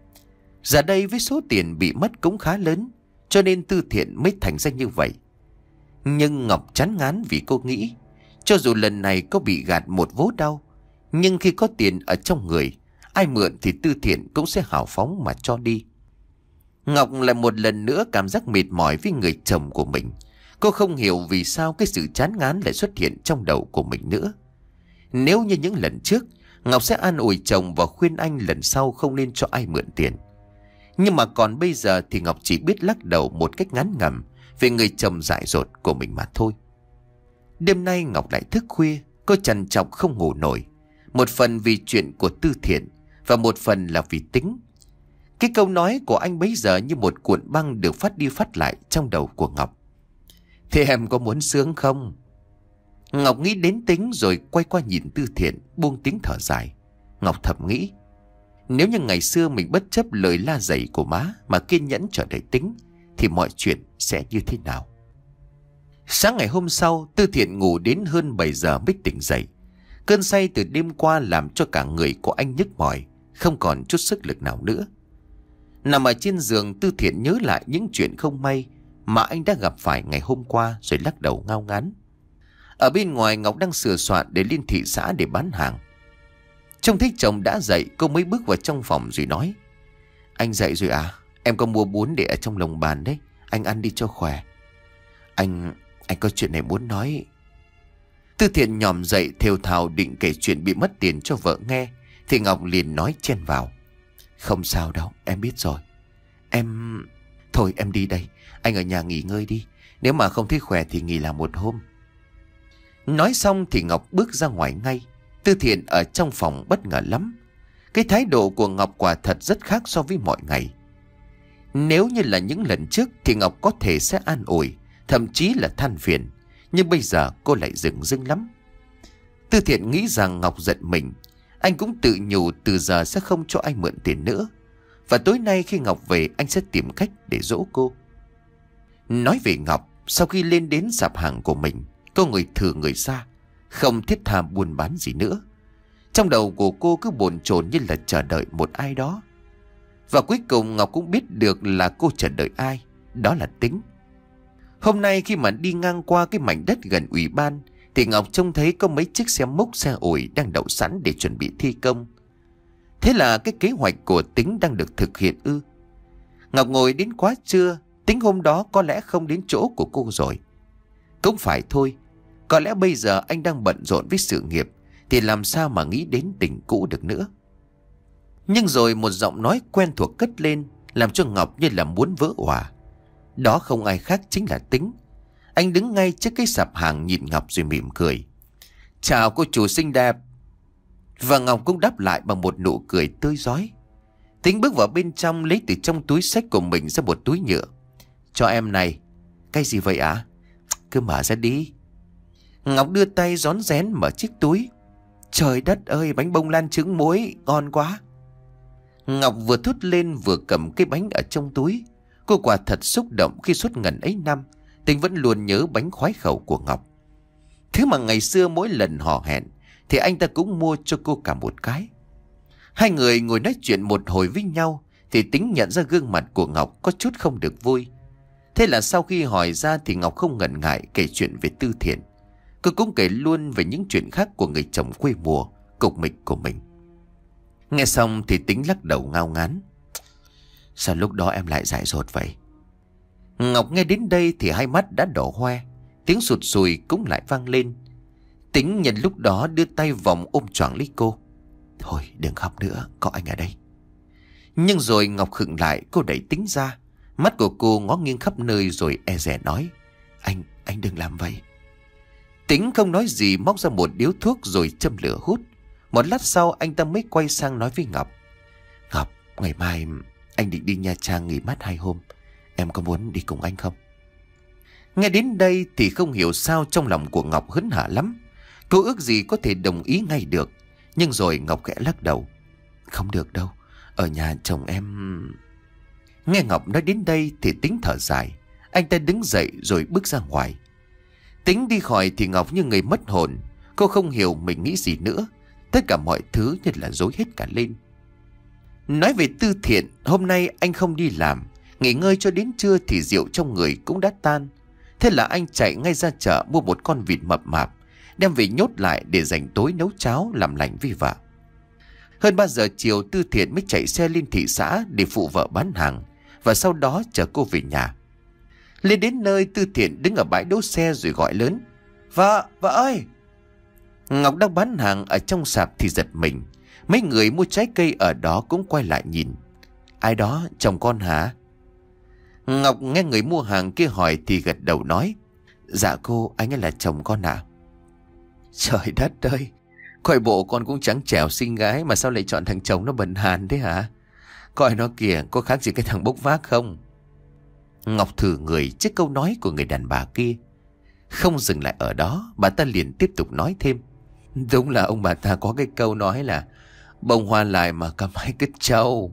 Giờ đây với số tiền bị mất cũng khá lớn, cho nên Tư Thiện mới thành ra như vậy. Nhưng Ngọc chán ngán vì cô nghĩ cho dù lần này có bị gạt một vố đau, nhưng khi có tiền ở trong người, ai mượn thì Tư Thiện cũng sẽ hào phóng mà cho đi. Ngọc lại một lần nữa cảm giác mệt mỏi với người chồng của mình. Cô không hiểu vì sao cái sự chán ngán lại xuất hiện trong đầu của mình nữa. Nếu như những lần trước, Ngọc sẽ an ủi chồng và khuyên anh lần sau không nên cho ai mượn tiền. Nhưng mà còn bây giờ thì Ngọc chỉ biết lắc đầu một cách ngán ngẩm về người chồng dại dột của mình mà thôi. Đêm nay Ngọc lại thức khuya, cô trằn trọc không ngủ nổi. Một phần vì chuyện của Tư Thiện và một phần là vì Tính. Cái câu nói của anh bấy giờ như một cuộn băng được phát đi phát lại trong đầu của Ngọc. Thế em có muốn sướng không? Ngọc nghĩ đến Tính rồi quay qua nhìn Tư Thiện, buông tiếng thở dài. Ngọc thầm nghĩ, nếu như ngày xưa mình bất chấp lời la dày của má mà kiên nhẫn chờ đợi Tính, thì mọi chuyện sẽ như thế nào? Sáng ngày hôm sau, Tư Thiện ngủ đến hơn bảy giờ mới tỉnh dậy. Cơn say từ đêm qua làm cho cả người của anh nhức mỏi, không còn chút sức lực nào nữa. Nằm ở trên giường, Tư Thiện nhớ lại những chuyện không may mà anh đã gặp phải ngày hôm qua rồi lắc đầu ngao ngán. Ở bên ngoài, Ngọc đang sửa soạn để lên thị xã để bán hàng. Trông thấy chồng đã dậy, cô mới bước vào trong phòng rồi nói, anh dậy rồi à? Em có mua bún để ở trong lồng bàn đấy, anh ăn đi cho khỏe. Anh, anh có chuyện này muốn nói. Tư Thiện nhòm dậy thều thào định kể chuyện bị mất tiền cho vợ nghe, thì Ngọc liền nói chen vào, không sao đâu, em biết rồi. Em... Thôi em đi đây, anh ở nhà nghỉ ngơi đi. Nếu mà không thấy khỏe thì nghỉ làm một hôm. Nói xong thì Ngọc bước ra ngoài ngay. Tư Thiện ở trong phòng bất ngờ lắm. Cái thái độ của Ngọc quả thật rất khác so với mọi ngày. Nếu như là những lần trước thì Ngọc có thể sẽ an ủi, thậm chí là than phiền. Nhưng bây giờ cô lại dửng dưng lắm. Tư Thiện nghĩ rằng Ngọc giận mình. Anh cũng tự nhủ từ giờ sẽ không cho anh mượn tiền nữa. Và tối nay khi Ngọc về, anh sẽ tìm cách để dỗ cô. Nói về Ngọc, sau khi lên đến sạp hàng của mình, cô người thừa người ra, không thiết tha buôn bán gì nữa. Trong đầu của cô cứ bồn chồn như là chờ đợi một ai đó. Và cuối cùng Ngọc cũng biết được là cô chờ đợi ai. Đó là Tính. Hôm nay khi mà đi ngang qua cái mảnh đất gần ủy ban, thì Ngọc trông thấy có mấy chiếc xe múc xe ủi đang đậu sẵn để chuẩn bị thi công. Thế là cái kế hoạch của Tính đang được thực hiện ư? Ngọc ngồi đến quá trưa. Tính hôm đó có lẽ không đến chỗ của cô rồi. Cũng phải thôi, có lẽ bây giờ anh đang bận rộn với sự nghiệp, thì làm sao mà nghĩ đến tình cũ được nữa. Nhưng rồi một giọng nói quen thuộc cất lên, làm cho Ngọc như là muốn vỡ òa. Đó không ai khác chính là Tính. Anh đứng ngay trước cái sạp hàng nhìn Ngọc rồi mỉm cười. Chào cô chủ xinh đẹp. Và Ngọc cũng đáp lại bằng một nụ cười tươi rói. Tính bước vào bên trong, lấy từ trong túi xách của mình ra một túi nhựa. Cho em này. Cái gì vậy ạ? À? Cứ mở ra đi. Ngọc đưa tay rón rén mở chiếc túi. Trời đất ơi, bánh bông lan trứng muối, ngon quá. Ngọc vừa thốt lên vừa cầm cái bánh ở trong túi. Cô quả thật xúc động khi suốt ngần ấy năm, Tính vẫn luôn nhớ bánh khoái khẩu của Ngọc. Thứ mà ngày xưa mỗi lần hò hẹn thì anh ta cũng mua cho cô cả một cái. Hai người ngồi nói chuyện một hồi với nhau thì Tính nhận ra gương mặt của Ngọc có chút không được vui. Thế là sau khi hỏi ra thì Ngọc không ngần ngại kể chuyện về Tư Thiện. Cô cũng kể luôn về những chuyện khác của người chồng quê mùa, cục mịch của mình. Nghe xong thì Tính lắc đầu ngao ngán. Sao lúc đó em lại dại dột vậy? Ngọc nghe đến đây thì hai mắt đã đỏ hoe. Tiếng sụt sùi cũng lại vang lên. Tính nhận lúc đó đưa tay vòng ôm choàng lấy cô. Thôi đừng khóc nữa, có anh ở đây. Nhưng rồi Ngọc khựng lại, cô đẩy Tính ra. Mắt của cô ngó nghiêng khắp nơi rồi e dè nói. Anh, anh đừng làm vậy. Tính không nói gì, móc ra một điếu thuốc rồi châm lửa hút. Một lát sau anh ta mới quay sang nói với Ngọc. Ngọc, ngày mai anh định đi Nha Trang nghỉ mát hai hôm. Em có muốn đi cùng anh không? Nghe đến đây thì không hiểu sao trong lòng của Ngọc hớn hở lắm. Cô ước gì có thể đồng ý ngay được. Nhưng rồi Ngọc khẽ lắc đầu. Không được đâu, ở nhà chồng em... Nghe Ngọc nói đến đây thì Tính thở dài. Anh ta đứng dậy rồi bước ra ngoài. Tính đi khỏi thì Ngọc như người mất hồn. Cô không hiểu mình nghĩ gì nữa. Tất cả mọi thứ như là rối hết cả lên. Nói về Tư Thiện, hôm nay anh không đi làm. Nghỉ ngơi cho đến trưa thì rượu trong người cũng đã tan. Thế là anh chạy ngay ra chợ mua một con vịt mập mạp, đem về nhốt lại để dành tối nấu cháo làm lành với vợ. Hơn ba giờ chiều Tư Thiện mới chạy xe lên thị xã để phụ vợ bán hàng, và sau đó chở cô về nhà. Lên đến nơi, Tư Thiện đứng ở bãi đỗ xe rồi gọi lớn. Vợ, vợ ơi! Ngọc đang bán hàng ở trong sạp thì giật mình. Mấy người mua trái cây ở đó cũng quay lại nhìn. Ai đó, chồng con hả? Ngọc nghe người mua hàng kia hỏi thì gật đầu nói. Dạ cô, anh ấy là chồng con à? Trời đất ơi! Coi bộ con cũng trắng trẻo xinh gái mà sao lại chọn thằng chồng nó bần hàn thế hả? Coi nó kìa, có khác gì cái thằng bốc vác không? Ngọc thử người trước câu nói của người đàn bà kia. Không dừng lại ở đó, bà ta liền tiếp tục nói thêm. Đúng là ông bà ta có cái câu nói là bông hoa lại mà cầm hai cứt trâu.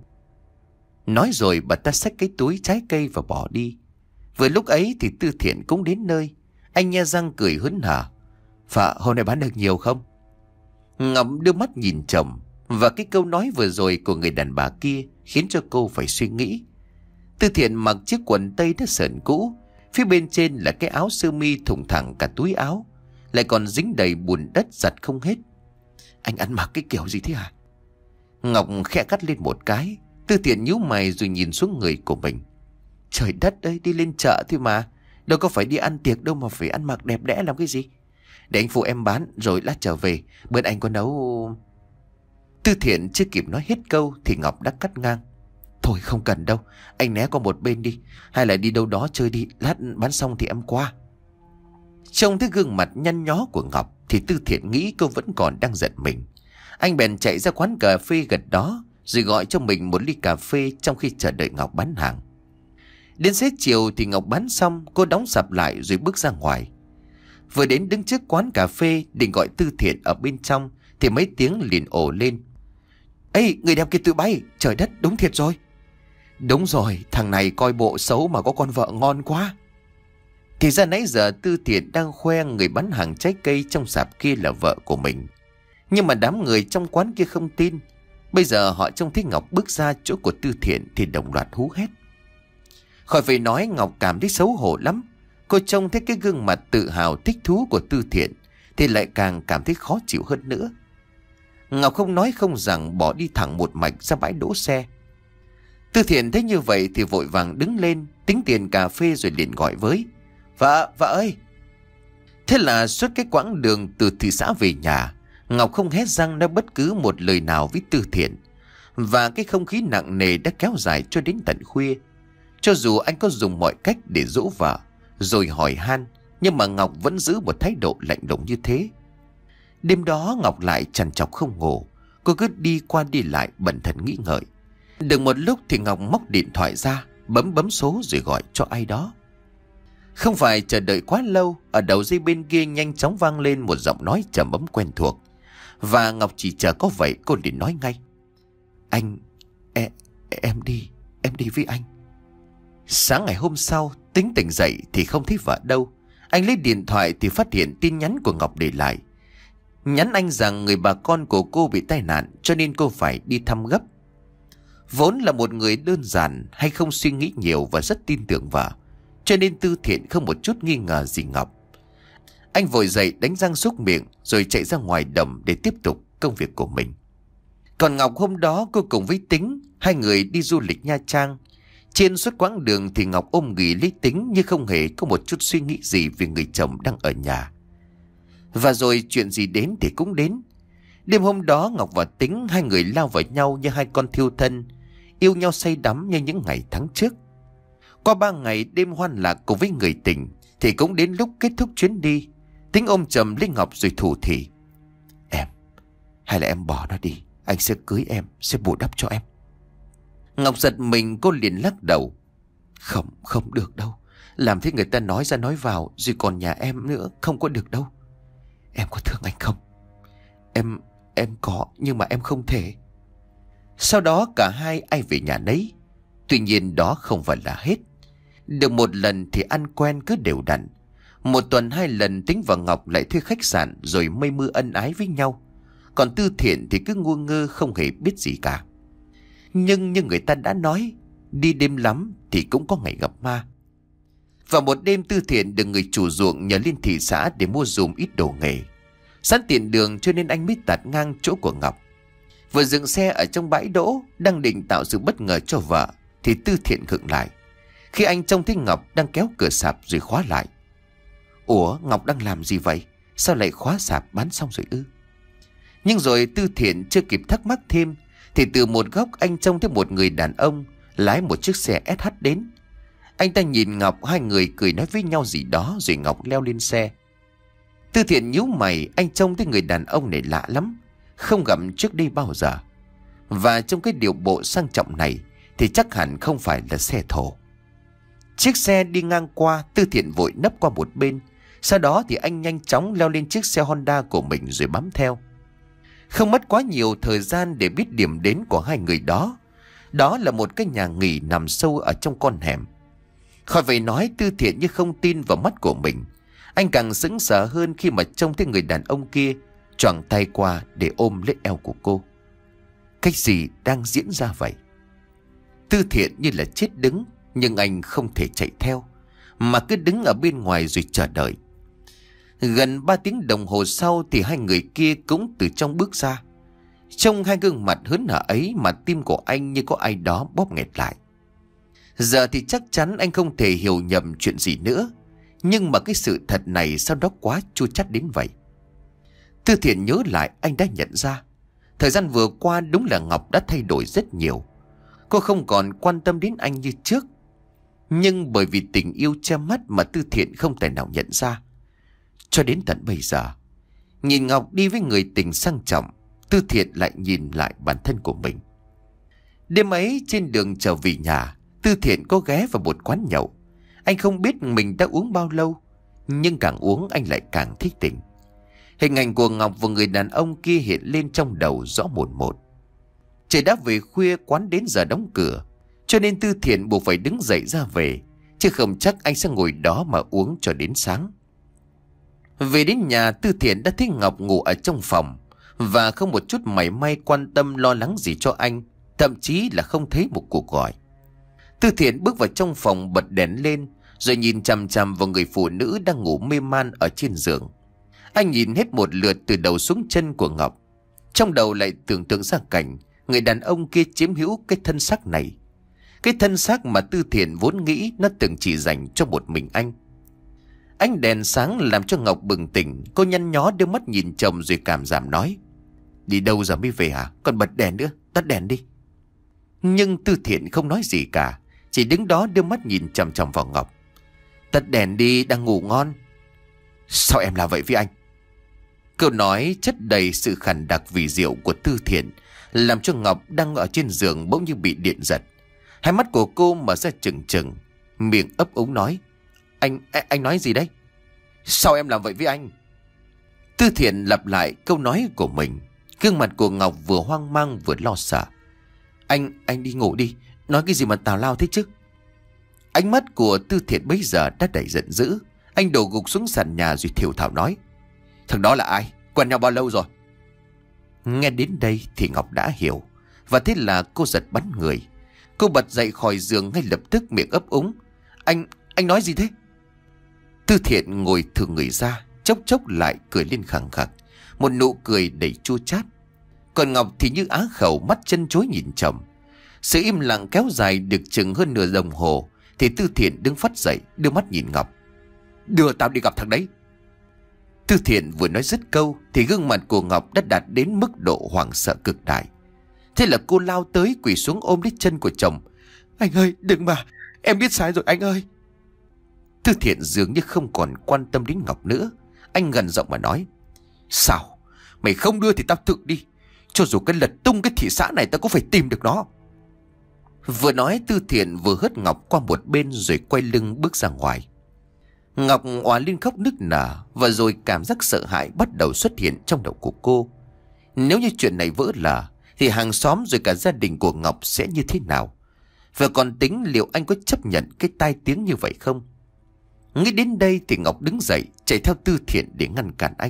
Nói rồi bà ta xách cái túi trái cây và bỏ đi. Vừa lúc ấy thì Tư Thiện cũng đến nơi. Anh nhe răng cười hớn hở. Vợ, hôm nay bán được nhiều không? Ngọc đưa mắt nhìn chồng, và cái câu nói vừa rồi của người đàn bà kia khiến cho cô phải suy nghĩ. Tư Thiện mặc chiếc quần tây đã sờn cũ, phía bên trên là cái áo sơ mi thủng thẳng cả túi áo, lại còn dính đầy bùn đất giặt không hết. Anh ăn mặc cái kiểu gì thế hả? Ngọc khẽ cắt lên một cái. Tư Thiện nhíu mày rồi nhìn xuống người của mình. Trời đất ơi, đi lên chợ thôi mà, đâu có phải đi ăn tiệc đâu mà phải ăn mặc đẹp đẽ làm cái gì. Để anh phụ em bán rồi lát trở về, bên anh có nấu. Tư Thiện chưa kịp nói hết câu thì Ngọc đã cắt ngang. Thôi không cần đâu, anh né qua một bên đi, hay là đi đâu đó chơi đi, lát bán xong thì em qua. Trông thấy gương mặt nhăn nhó của Ngọc thì Tư Thiện nghĩ cô vẫn còn đang giận mình. Anh bèn chạy ra quán cà phê gần đó rồi gọi cho mình một ly cà phê trong khi chờ đợi Ngọc bán hàng. Đến xế chiều thì Ngọc bán xong, cô đóng sập lại rồi bước ra ngoài. Vừa đến đứng trước quán cà phê định gọi Tư Thiện ở bên trong thì mấy tiếng liền ồ lên. Ê, người đẹp kia tự bay, trời đất, đúng thiệt rồi. Đúng rồi, thằng này coi bộ xấu mà có con vợ ngon quá. Thì ra nãy giờ Tư Thiện đang khoe người bán hàng trái cây trong sạp kia là vợ của mình. Nhưng mà đám người trong quán kia không tin. Bây giờ họ trông thấy Ngọc bước ra chỗ của Tư Thiện thì đồng loạt hú hét. Khỏi phải nói, Ngọc cảm thấy xấu hổ lắm. Cô trông thấy cái gương mặt tự hào thích thú của Tư Thiện thì lại càng cảm thấy khó chịu hơn nữa. Ngọc không nói không rằng bỏ đi thẳng một mạch ra bãi đỗ xe. Tư Thiện thấy như vậy thì vội vàng đứng lên tính tiền cà phê rồi liền gọi với. Vợ, vợ ơi. Thế là suốt cái quãng đường từ thị xã về nhà, Ngọc không hét răng nói bất cứ một lời nào với Tư Thiện. Và cái không khí nặng nề đã kéo dài cho đến tận khuya. Cho dù anh có dùng mọi cách để dỗ vợ rồi hỏi han, nhưng mà Ngọc vẫn giữ một thái độ lạnh lùng như thế. Đêm đó Ngọc lại trằn trọc không ngủ. Cô cứ đi qua đi lại bần thần nghĩ ngợi. Được một lúc thì Ngọc móc điện thoại ra, bấm bấm số rồi gọi cho ai đó. Không phải chờ đợi quá lâu, ở đầu dây bên kia nhanh chóng vang lên một giọng nói trầm ấm quen thuộc. Và Ngọc chỉ chờ có vậy cô liền nói ngay. Anh, em, em đi, em đi với anh. Sáng ngày hôm sau, tính tỉnh dậy thì không thấy vợ đâu. Anh lấy điện thoại thì phát hiện tin nhắn của Ngọc để lại. Nhắn anh rằng người bà con của cô bị tai nạn cho nên cô phải đi thăm gấp. Vốn là một người đơn giản hay không suy nghĩ nhiều và rất tin tưởng vợ, cho nên Tư Thiện không một chút nghi ngờ gì Ngọc. Anh vội dậy đánh răng súc miệng rồi chạy ra ngoài đồng để tiếp tục công việc của mình. Còn Ngọc hôm đó cô cùng với Tính, hai người đi du lịch Nha Trang. Trên suốt quãng đường thì Ngọc ôm ghì lấy Tính như không hề có một chút suy nghĩ gì về người chồng đang ở nhà. Và rồi chuyện gì đến thì cũng đến. Đêm hôm đó Ngọc và Tính hai người lao vào nhau như hai con thiêu thân, yêu nhau say đắm như những ngày tháng trước. Qua ba ngày đêm hoan lạc cùng với người tình thì cũng đến lúc kết thúc chuyến đi. Tính ôm chầm lấy Ngọc rồi thủ thỉ. Em, hay là em bỏ nó đi, anh sẽ cưới em, sẽ bù đắp cho em. Ngọc giật mình, cô liền lắc đầu. Không, không được đâu. Làm thế người ta nói ra nói vào, rồi còn nhà em nữa, không có được đâu. Em có thương anh không? Em, em có, nhưng mà em không thể. Sau đó cả hai ai về nhà nấy. Tuy nhiên đó không phải là hết. Được một lần thì ăn quen cứ đều đặn. Một tuần hai lần Tính và Ngọc lại thuê khách sạn rồi mây mưa ân ái với nhau. Còn Tư Thiện thì cứ ngu ngơ không hề biết gì cả. Nhưng như người ta đã nói, đi đêm lắm thì cũng có ngày gặp ma. Vào một đêm Tư Thiện được người chủ ruộng nhờ lên thị xã để mua dùm ít đồ nghề. Sẵn tiện đường cho nên anh mới tạt ngang chỗ của Ngọc. Vừa dừng xe ở trong bãi đỗ, đang định tạo sự bất ngờ cho vợ thì Tư Thiện khựng lại khi anh trông thấy Ngọc đang kéo cửa sạp rồi khóa lại. Ủa, Ngọc đang làm gì vậy? Sao lại khóa sạp bán xong rồi ư? Nhưng rồi Tư Thiện chưa kịp thắc mắc thêm thì từ một góc anh trông thấy một người đàn ông lái một chiếc xe ét hát đến. Anh ta nhìn Ngọc, hai người cười nói với nhau gì đó rồi Ngọc leo lên xe. Tư Thiện nhíu mày, anh trông thấy người đàn ông này lạ lắm, không gặp trước đây bao giờ. Và trong cái điệu bộ sang trọng này thì chắc hẳn không phải là xe thổ. Chiếc xe đi ngang qua, Tư Thiện vội nấp qua một bên, Sau đó thì anh nhanh chóng leo lên chiếc xe Honda của mình rồi bám theo. Không mất quá nhiều thời gian để biết điểm đến của hai người đó. Đó là một cái nhà nghỉ nằm sâu ở trong con hẻm. Khỏi phải nói, Tư Thiện như không tin vào mắt của mình. Anh càng sững sờ hơn khi mà trông thấy người đàn ông kia choàng tay qua để ôm lấy eo của cô. Cái gì đang diễn ra vậy? Tư Thiện như là chết đứng, nhưng anh không thể chạy theo, mà cứ đứng ở bên ngoài rồi chờ đợi. Gần ba tiếng đồng hồ sau thì hai người kia cũng từ trong bước ra. Trong hai gương mặt hớn hở ấy mà tim của anh như có ai đó bóp nghẹt lại. Giờ thì chắc chắn anh không thể hiểu nhầm chuyện gì nữa. Nhưng mà cái sự thật này sao đó quá chua chát đến vậy. Tư Thiện nhớ lại, anh đã nhận ra thời gian vừa qua đúng là Ngọc đã thay đổi rất nhiều. Cô không còn quan tâm đến anh như trước. Nhưng bởi vì tình yêu che mắt mà Tư Thiện không thể nào nhận ra. Cho đến tận bây giờ, nhìn Ngọc đi với người tình sang trọng, Tư Thiện lại nhìn lại bản thân của mình. Đêm ấy trên đường trở về nhà, Tư Thiện có ghé vào một quán nhậu. Anh không biết mình đã uống bao lâu, nhưng càng uống anh lại càng thích tình. Hình ảnh của Ngọc và người đàn ông kia hiện lên trong đầu rõ mồn một. Trời đã về khuya, quán đến giờ đóng cửa, cho nên Tư Thiện buộc phải đứng dậy ra về, chứ không chắc anh sẽ ngồi đó mà uống cho đến sáng. Về đến nhà, Tư Thiện đã thấy Ngọc ngủ ở trong phòng và không một chút mảy may quan tâm lo lắng gì cho anh, thậm chí là không thấy một cuộc gọi. Tư Thiện bước vào trong phòng, bật đèn lên rồi nhìn chằm chằm vào người phụ nữ đang ngủ mê man ở trên giường. Anh nhìn hết một lượt từ đầu xuống chân của Ngọc, trong đầu lại tưởng tượng ra cảnh người đàn ông kia chiếm hữu cái thân xác này. Cái thân xác mà Tư Thiện vốn nghĩ nó từng chỉ dành cho một mình anh. Ánh đèn sáng làm cho Ngọc bừng tỉnh. Cô nhăn nhó đưa mắt nhìn chồng rồi cảm giảm nói: Đi đâu giờ mới về hả? Còn bật đèn nữa, tắt đèn đi. Nhưng Tư Thiện không nói gì cả, chỉ đứng đó đưa mắt nhìn chằm chằm vào Ngọc. Tắt đèn đi, đang ngủ ngon. Sao em làm vậy với anh? Câu nói chất đầy sự khàn đặc vì diệu của Tư Thiện làm cho Ngọc đang ở trên giường bỗng như bị điện giật. Hai mắt của cô mở ra trừng trừng, miệng ấp úng nói: Anh, anh, anh nói gì đấy? Sao em làm vậy với anh? Tư Thiện lặp lại câu nói của mình. Gương mặt của Ngọc vừa hoang mang vừa lo sợ. Anh, anh đi ngủ đi. Nói cái gì mà tào lao thế chứ? Ánh mắt của Tư Thiện bây giờ đã đầy giận dữ. Anh đổ gục xuống sàn nhà rồi thều thào nói: Thằng đó là ai? Quen nhau bao lâu rồi? Nghe đến đây thì Ngọc đã hiểu, và thế là cô giật bắn người. Cô bật dậy khỏi giường ngay lập tức, miệng ấp úng: Anh, anh nói gì thế? Tư Thiện ngồi thừ người ra, chốc chốc lại cười lên khẳng khặc, một nụ cười đầy chua chát. Còn Ngọc thì như á khẩu, mắt chân chối nhìn chồng. Sự im lặng kéo dài được chừng hơn nửa đồng hồ thì Tư Thiện đứng phắt dậy, đưa mắt nhìn Ngọc: Đưa tao đi gặp thằng đấy. Tư Thiện vừa nói dứt câu thì gương mặt của Ngọc đã đạt đến mức độ hoảng sợ cực đại. Thế là cô lao tới quỳ xuống ôm lấy chân của chồng: Anh ơi, đừng mà, em biết sai rồi anh ơi. Tư Thiện dường như không còn quan tâm đến Ngọc nữa. Anh gần giọng mà nói: Sao? Mày không đưa thì tao tự đi. Cho dù cái lật tung cái thị xã này tao cũng phải tìm được nó. Vừa nói Tư Thiện vừa hất Ngọc qua một bên rồi quay lưng bước ra ngoài. Ngọc òa lên khóc nức nở, và rồi cảm giác sợ hãi bắt đầu xuất hiện trong đầu của cô. Nếu như chuyện này vỡ lở thì hàng xóm rồi cả gia đình của Ngọc sẽ như thế nào? Và còn tính liệu anh có chấp nhận cái tai tiếng như vậy không? Nghĩ đến đây thì Ngọc đứng dậy chạy theo Tư Thiện để ngăn cản anh.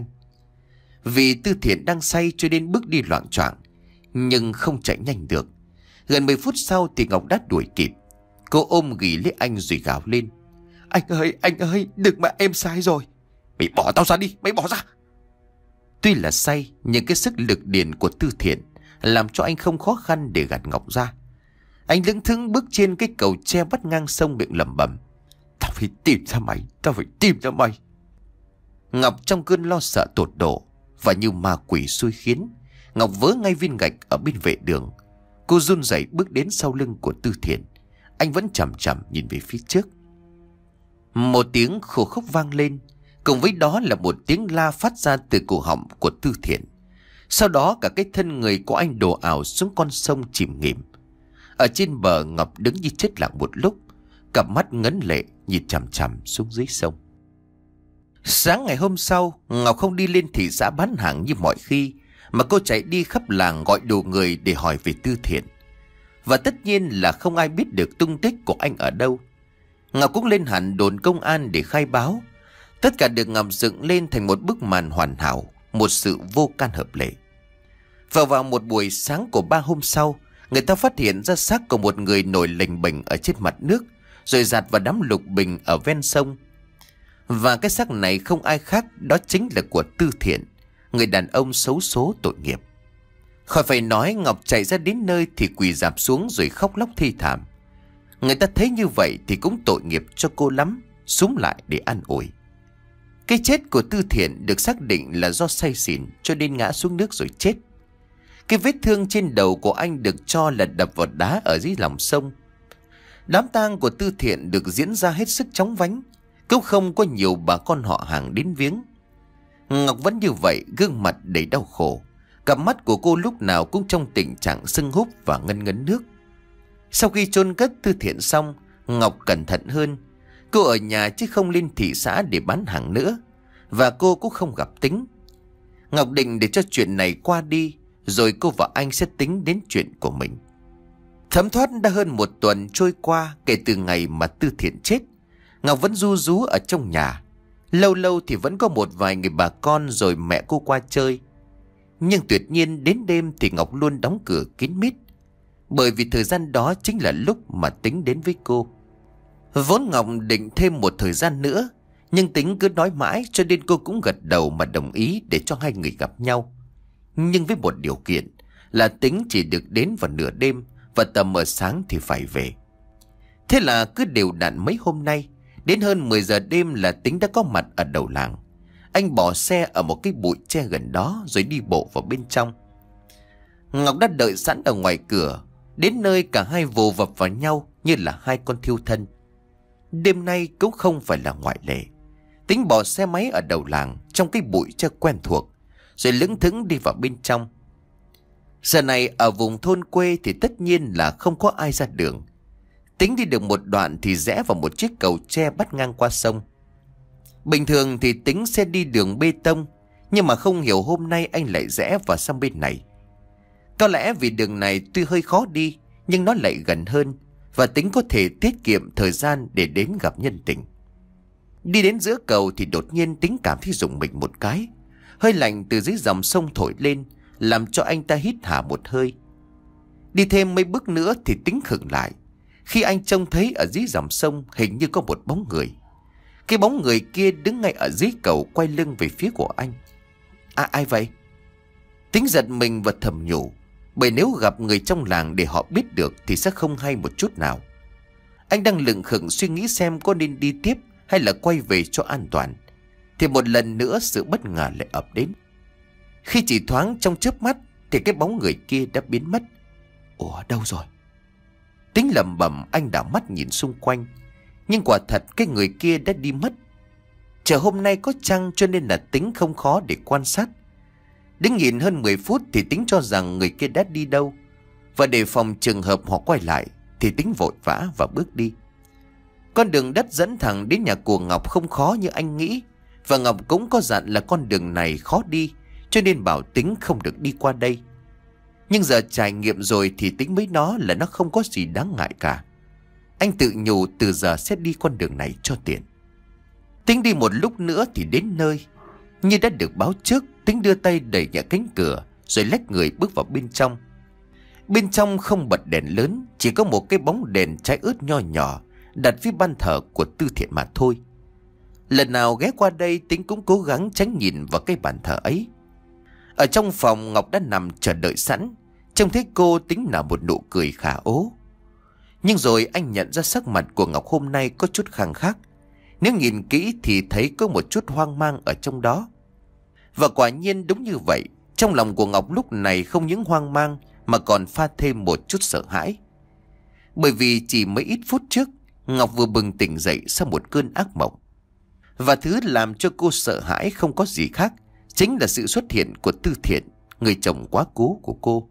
Vì Tư Thiện đang say cho nên bước đi loạng choạng, nhưng không chạy nhanh được. Gần mười phút sau thì Ngọc đã đuổi kịp. Cô ôm ghì lấy anh rồi gào lên: Anh ơi, anh ơi, đừng mà, em sai rồi. Mày bỏ tao ra đi, mày bỏ ra. Tuy là say nhưng cái sức lực điền của Tư Thiện làm cho anh không khó khăn để gạt Ngọc ra. Anh lững thững bước trên cái cầu tre vắt ngang sông, miệng lẩm bẩm: Tao phải tìm ra mày, tao phải tìm ra mày. Ngọc trong cơn lo sợ tột độ và như ma quỷ xui khiến, Ngọc vớ ngay viên gạch ở bên vệ đường. Cô run rẩy bước đến sau lưng của Tư Thiện. Anh vẫn chằm chằm nhìn về phía trước. Một tiếng khô khốc vang lên, cùng với đó là một tiếng la phát ra từ cổ họng của Tư Thiện. Sau đó cả cái thân người của anh đổ ảo xuống con sông chìm nghỉm. Ở trên bờ, Ngọc đứng như chết lặng một lúc, cặp mắt ngấn lệ nhìn chằm chằm xuống dưới sông. Sáng ngày hôm sau, Ngọc không đi lên thị xã bán hàng như mọi khi, mà cô chạy đi khắp làng gọi đủ người để hỏi về Tư Thiện. Và tất nhiên là không ai biết được tung tích của anh ở đâu. Ngọc cũng lên hẳn đồn công an để khai báo. Tất cả được Ngọc dựng lên thành một bức màn hoàn hảo, một sự vô can hợp lệ. Và vào một buổi sáng của ba hôm sau, người ta phát hiện ra xác của một người nổi lềnh bềnh ở trên mặt nước, rồi dạt vào đám lục bình ở ven sông. Và cái xác này không ai khác, đó chính là của Tư Thiện, người đàn ông xấu số tội nghiệp. Khỏi phải nói, Ngọc chạy ra đến nơi thì quỳ rạp xuống rồi khóc lóc thi thảm. Người ta thấy như vậy thì cũng tội nghiệp cho cô lắm, xúm lại để an ủi. Cái chết của Tư Thiện được xác định là do say xỉn cho nên ngã xuống nước rồi chết. Cái vết thương trên đầu của anh được cho là đập vào đá ở dưới lòng sông. Đám tang của Tư Thiện được diễn ra hết sức chóng vánh, cũng không có nhiều bà con họ hàng đến viếng. Ngọc vẫn như vậy, gương mặt đầy đau khổ. Cặp mắt của cô lúc nào cũng trong tình trạng sưng húp và ngân ngấn nước. Sau khi chôn cất Tư Thiện xong, Ngọc cẩn thận hơn. Cô ở nhà chứ không lên thị xã để bán hàng nữa. Và cô cũng không gặp Tính. Ngọc định để cho chuyện này qua đi, rồi cô và anh sẽ tính đến chuyện của mình. Thấm thoát đã hơn một tuần trôi qua kể từ ngày mà Tư Thiện chết. Ngọc vẫn ru rú ở trong nhà. Lâu lâu thì vẫn có một vài người bà con rồi mẹ cô qua chơi. Nhưng tuyệt nhiên đến đêm thì Ngọc luôn đóng cửa kín mít. Bởi vì thời gian đó chính là lúc mà Tính đến với cô. Vốn Ngọc định thêm một thời gian nữa, nhưng Tính cứ nói mãi cho nên cô cũng gật đầu mà đồng ý để cho hai người gặp nhau. Nhưng với một điều kiện là Tính chỉ được đến vào nửa đêm và tầm ở sáng thì phải về. Thế là cứ đều đặn mấy hôm nay, đến hơn mười giờ đêm là Tính đã có mặt ở đầu làng. Anh bỏ xe ở một cái bụi tre gần đó rồi đi bộ vào bên trong. Ngọc đã đợi sẵn ở ngoài cửa. Đến nơi cả hai vồ vập vào nhau như là hai con thiêu thân. Đêm nay cũng không phải là ngoại lệ. Tính bỏ xe máy ở đầu làng trong cái bụi tre quen thuộc, rồi lững thững đi vào bên trong. Giờ này ở vùng thôn quê thì tất nhiên là không có ai ra đường. Tính đi được một đoạn thì rẽ vào một chiếc cầu tre bắt ngang qua sông. Bình thường thì Tính sẽ đi đường bê tông, nhưng mà không hiểu hôm nay anh lại rẽ vào sang bên này. Có lẽ vì đường này tuy hơi khó đi, nhưng nó lại gần hơn, và Tính có thể tiết kiệm thời gian để đến gặp nhân tình. Đi đến giữa cầu thì đột nhiên Tính cảm thấy rùng mình một cái. Hơi lạnh từ dưới dòng sông thổi lên, làm cho anh ta hít hà một hơi. Đi thêm mấy bước nữa thì Tính khựng lại, khi anh trông thấy ở dưới dòng sông hình như có một bóng người. Cái bóng người kia đứng ngay ở dưới cầu, quay lưng về phía của anh. À, ai vậy? Tính giật mình và thầm nhủ, bởi nếu gặp người trong làng để họ biết được thì sẽ không hay một chút nào. Anh đang lững khựng suy nghĩ xem có nên đi tiếp hay là quay về cho an toàn, thì một lần nữa sự bất ngờ lại ập đến. Khi chỉ thoáng trong chớp mắt thì cái bóng người kia đã biến mất. Ủa, đâu rồi? Tính lẩm bẩm, anh đảo mắt nhìn xung quanh, nhưng quả thật cái người kia đã đi mất. Chờ hôm nay có trăng cho nên là Tính không khó để quan sát. Đứng nhìn hơn mười phút thì Tính cho rằng người kia đã đi đâu, và để phòng trường hợp họ quay lại thì Tính vội vã và bước đi. Con đường đất dẫn thẳng đến nhà của Ngọc không khó như anh nghĩ, và Ngọc cũng có dặn là con đường này khó đi, cho nên bảo Tính không được đi qua đây. Nhưng giờ trải nghiệm rồi thì Tính mới nói là nó không có gì đáng ngại cả. Anh tự nhủ từ giờ sẽ đi con đường này cho tiện. Tính đi một lúc nữa thì đến nơi. Như đã được báo trước, Tính đưa tay đẩy nhẹ cánh cửa rồi lách người bước vào bên trong. Bên trong không bật đèn lớn, chỉ có một cái bóng đèn cháy ướt nho nhỏ đặt phía ban thờ của Tư Thiện mà thôi. Lần nào ghé qua đây, Tính cũng cố gắng tránh nhìn vào cái bàn thờ ấy. Ở trong phòng, Ngọc đã nằm chờ đợi sẵn. Trông thấy cô, Tính nở một nụ cười khả ố. Nhưng rồi anh nhận ra sắc mặt của Ngọc hôm nay có chút khang khác. Nếu nhìn kỹ thì thấy có một chút hoang mang ở trong đó. Và quả nhiên đúng như vậy. Trong lòng của Ngọc lúc này không những hoang mang mà còn pha thêm một chút sợ hãi. Bởi vì chỉ mấy ít phút trước, Ngọc vừa bừng tỉnh dậy sau một cơn ác mộng. Và thứ làm cho cô sợ hãi không có gì khác, chính là sự xuất hiện của Tư Thiện, người chồng quá cố của cô.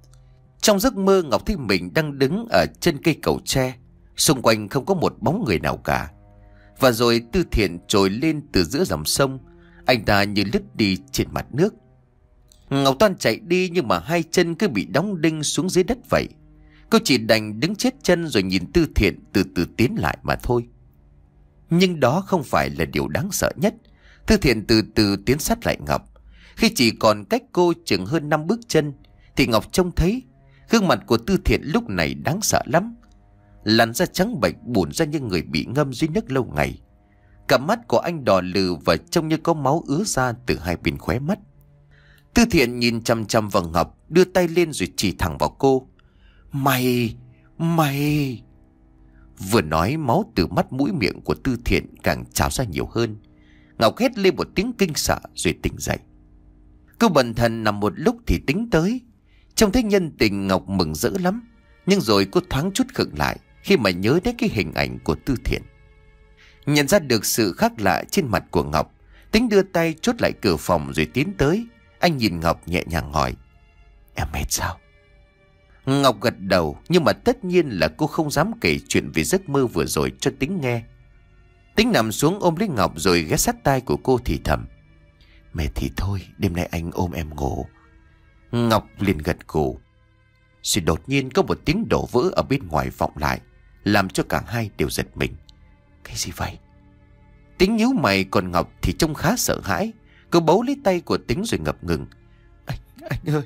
Trong giấc mơ, Ngọc thấy mình đang đứng ở chân cây cầu tre. Xung quanh không có một bóng người nào cả. Và rồi Tư Thiện trồi lên từ giữa dòng sông. Anh ta như lướt đi trên mặt nước. Ngọc toan chạy đi nhưng mà hai chân cứ bị đóng đinh xuống dưới đất vậy. Cô chỉ đành đứng chết chân rồi nhìn Tư Thiện từ từ tiến lại mà thôi. Nhưng đó không phải là điều đáng sợ nhất. Tư Thiện từ từ tiến sát lại Ngọc. Khi chỉ còn cách cô chừng hơn năm bước chân thì Ngọc trông thấy gương mặt của Tư Thiện lúc này đáng sợ lắm. Làn da trắng bệch bủn ra như người bị ngâm dưới nước lâu ngày. Cặp mắt của anh đỏ lừ và trông như có máu ứa ra từ hai bên khóe mắt. Tư Thiện nhìn chằm chằm vào Ngọc, đưa tay lên rồi chỉ thẳng vào cô. Mày, mày... Vừa nói, máu từ mắt mũi miệng của Tư Thiện càng trào ra nhiều hơn. Ngọc hét lên một tiếng kinh sợ rồi tỉnh dậy. Cô bần thần nằm một lúc thì tính tới. Trông thấy nhân tình, Ngọc mừng rỡ lắm. Nhưng rồi cô thoáng chút khựng lại khi mà nhớ đến cái hình ảnh của Tư Thiện. Nhận ra được sự khác lạ trên mặt của Ngọc, Tính đưa tay chốt lại cửa phòng rồi tiến tới. Anh nhìn Ngọc nhẹ nhàng hỏi: Em mệt sao? Ngọc gật đầu, nhưng mà tất nhiên là cô không dám kể chuyện về giấc mơ vừa rồi cho Tính nghe. Tính nằm xuống ôm lấy Ngọc rồi ghé sát tai của cô thì thầm: Mệt thì thôi, đêm nay anh ôm em ngủ. Ngọc liền gật gù. Rồi đột nhiên có một tiếng đổ vỡ ở bên ngoài vọng lại, làm cho cả hai đều giật mình. Cái gì vậy? Tính nhíu mày, còn Ngọc thì trông khá sợ hãi. Cô bấu lấy tay của Tính rồi ngập ngừng: Anh, anh ơi.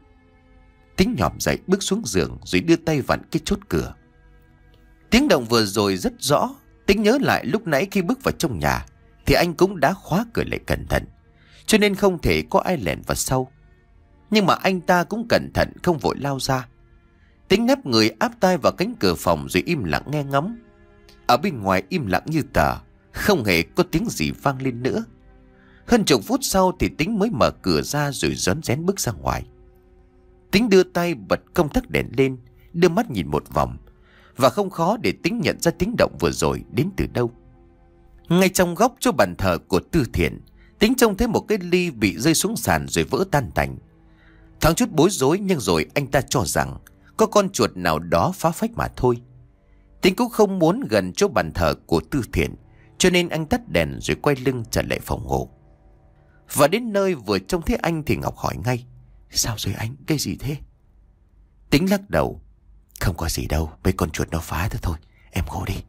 Tính nhòm dậy bước xuống giường rồi đưa tay vặn cái chốt cửa. Tiếng động vừa rồi rất rõ. Tính nhớ lại lúc nãy khi bước vào trong nhà thì anh cũng đã khóa cửa lại cẩn thận, cho nên không thể có ai lẻn vào sau. Nhưng mà anh ta cũng cẩn thận, không vội lao ra. Tính nép người áp tai vào cánh cửa phòng rồi im lặng nghe ngóng. Ở bên ngoài im lặng như tờ, không hề có tiếng gì vang lên nữa. Hơn chục phút sau thì Tính mới mở cửa ra rồi rón rén bước ra ngoài. Tính đưa tay bật công tắc đèn lên, đưa mắt nhìn một vòng, và không khó để Tính nhận ra tiếng động vừa rồi đến từ đâu. Ngay trong góc chỗ bàn thờ của Tư Thiện, Tính trông thấy một cái ly bị rơi xuống sàn rồi vỡ tan tành. Thoáng chút bối rối, nhưng rồi anh ta cho rằng có con chuột nào đó phá phách mà thôi. Tính cũng không muốn gần chỗ bàn thờ của Tư Thiện, cho nên anh tắt đèn rồi quay lưng trở lại phòng ngủ. Và đến nơi vừa trông thấy anh thì Ngọc hỏi ngay: Sao rồi anh? Cái gì thế? Tính lắc đầu: Không có gì đâu, mấy con chuột nó phá thế thôi, em ngủ đi.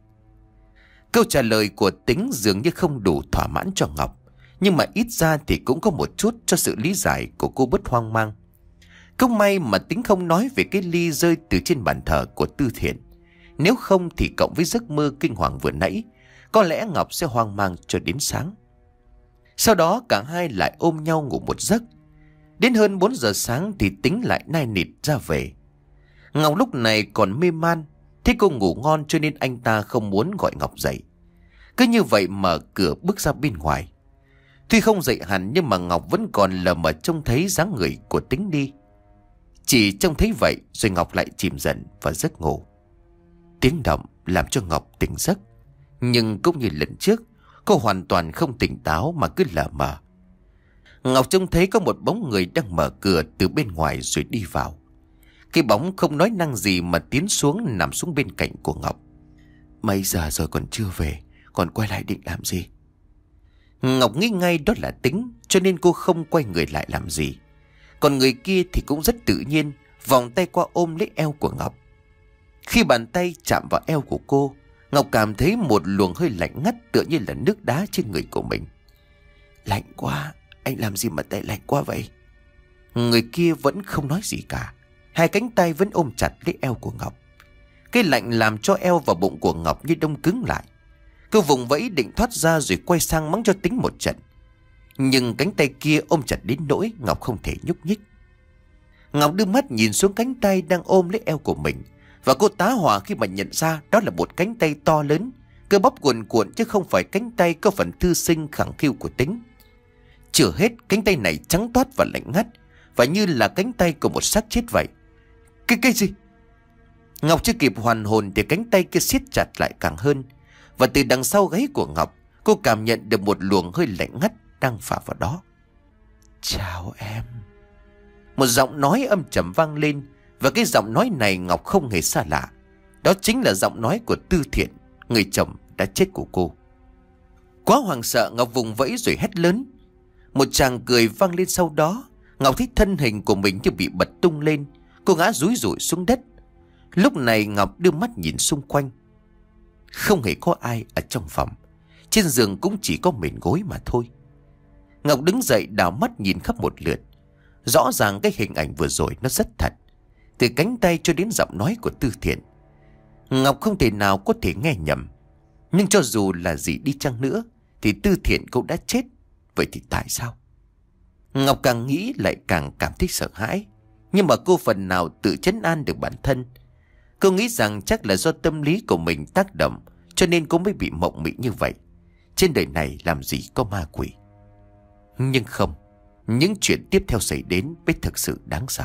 Câu trả lời của Tính dường như không đủ thỏa mãn cho Ngọc, nhưng mà ít ra thì cũng có một chút cho sự lý giải của cô bớt hoang mang. Không may mà Tính không nói về cái ly rơi từ trên bàn thờ của Tư Thiện. Nếu không thì cộng với giấc mơ kinh hoàng vừa nãy, có lẽ Ngọc sẽ hoang mang cho đến sáng. Sau đó cả hai lại ôm nhau ngủ một giấc. Đến hơn bốn giờ sáng thì Tính lại nai nịt ra về. Ngọc lúc này còn mê man, thấy cô ngủ ngon cho nên anh ta không muốn gọi Ngọc dậy. Cứ như vậy mở cửa bước ra bên ngoài. Tuy không dậy hẳn nhưng mà Ngọc vẫn còn lờ mờ trông thấy dáng người của Tính đi. Chỉ trông thấy vậy rồi Ngọc lại chìm dần vào giấc ngủ. Tiếng động làm cho Ngọc tỉnh giấc, nhưng cũng như lần trước, cô hoàn toàn không tỉnh táo mà cứ lờ mờ. Ngọc trông thấy có một bóng người đang mở cửa từ bên ngoài rồi đi vào. Cái bóng không nói năng gì mà tiến xuống nằm xuống bên cạnh của Ngọc. Mấy giờ rồi còn chưa về, còn quay lại định làm gì? Ngọc nghĩ ngay đó là Tính, cho nên cô không quay người lại làm gì. Còn người kia thì cũng rất tự nhiên vòng tay qua ôm lấy eo của Ngọc. Khi bàn tay chạm vào eo của cô, Ngọc cảm thấy một luồng hơi lạnh ngắt tựa như là nước đá trên người của mình. Lạnh quá, anh làm gì mà tay lạnh quá vậy? Người kia vẫn không nói gì cả, hai cánh tay vẫn ôm chặt lấy eo của Ngọc. Cái lạnh làm cho eo và bụng của Ngọc như đông cứng lại. Cô vùng vẫy định thoát ra rồi quay sang mắng cho Tính một trận, nhưng cánh tay kia ôm chặt đến nỗi Ngọc không thể nhúc nhích. Ngọc đưa mắt nhìn xuống cánh tay đang ôm lấy eo của mình, và cô tá hỏa khi mà nhận ra đó là một cánh tay to lớn, cơ bắp cuồn cuộn chứ không phải cánh tay có phần thư sinh khẳng khiu của Tính. Chưa hết, cánh tay này trắng toát và lạnh ngắt, và như là cánh tay của một xác chết vậy. Cái cái gì? Ngọc chưa kịp hoàn hồn thì cánh tay kia siết chặt lại càng hơn, và từ đằng sau gáy của Ngọc, cô cảm nhận được một luồng hơi lạnh ngắt đang phả vào đó. Chào em. Một giọng nói âm trầm vang lên, và cái giọng nói này Ngọc không hề xa lạ. Đó chính là giọng nói của Tư Thiện, người chồng đã chết của cô. Quá hoảng sợ, Ngọc vùng vẫy rồi hét lớn. Một tràng cười vang lên, sau đó Ngọc thấy thân hình của mình như bị bật tung lên. Cô ngã rúi rủi xuống đất. Lúc này Ngọc đưa mắt nhìn xung quanh. Không hề có ai ở trong phòng. Trên giường cũng chỉ có mền gối mà thôi. Ngọc đứng dậy đảo mắt nhìn khắp một lượt. Rõ ràng cái hình ảnh vừa rồi nó rất thật, từ cánh tay cho đến giọng nói của Tư Thiện. Ngọc không thể nào có thể nghe nhầm. Nhưng cho dù là gì đi chăng nữa thì Tư Thiện cũng đã chết. Vậy thì tại sao? Ngọc càng nghĩ lại càng cảm thấy sợ hãi. Nhưng mà cô phần nào tự trấn an được bản thân. Cô nghĩ rằng chắc là do tâm lý của mình tác động, cho nên cô mới bị mộng mị như vậy. Trên đời này làm gì có ma quỷ. Nhưng không, những chuyện tiếp theo xảy đến mới thực sự đáng sợ.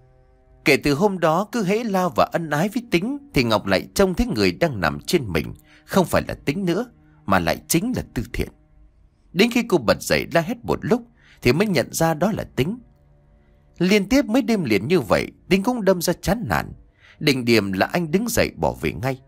Kể từ hôm đó, cứ hễ lao và ân ái với Tính thì Ngọc lại trông thấy người đang nằm trên mình không phải là Tính nữa, mà lại chính là Tư Thiện. Đến khi cô bật dậy la hét một lúc thì mới nhận ra đó là Tính. Liên tiếp mấy đêm liền như vậy, Tính cũng đâm ra chán nản. Đỉnh điểm là anh đứng dậy bỏ về ngay.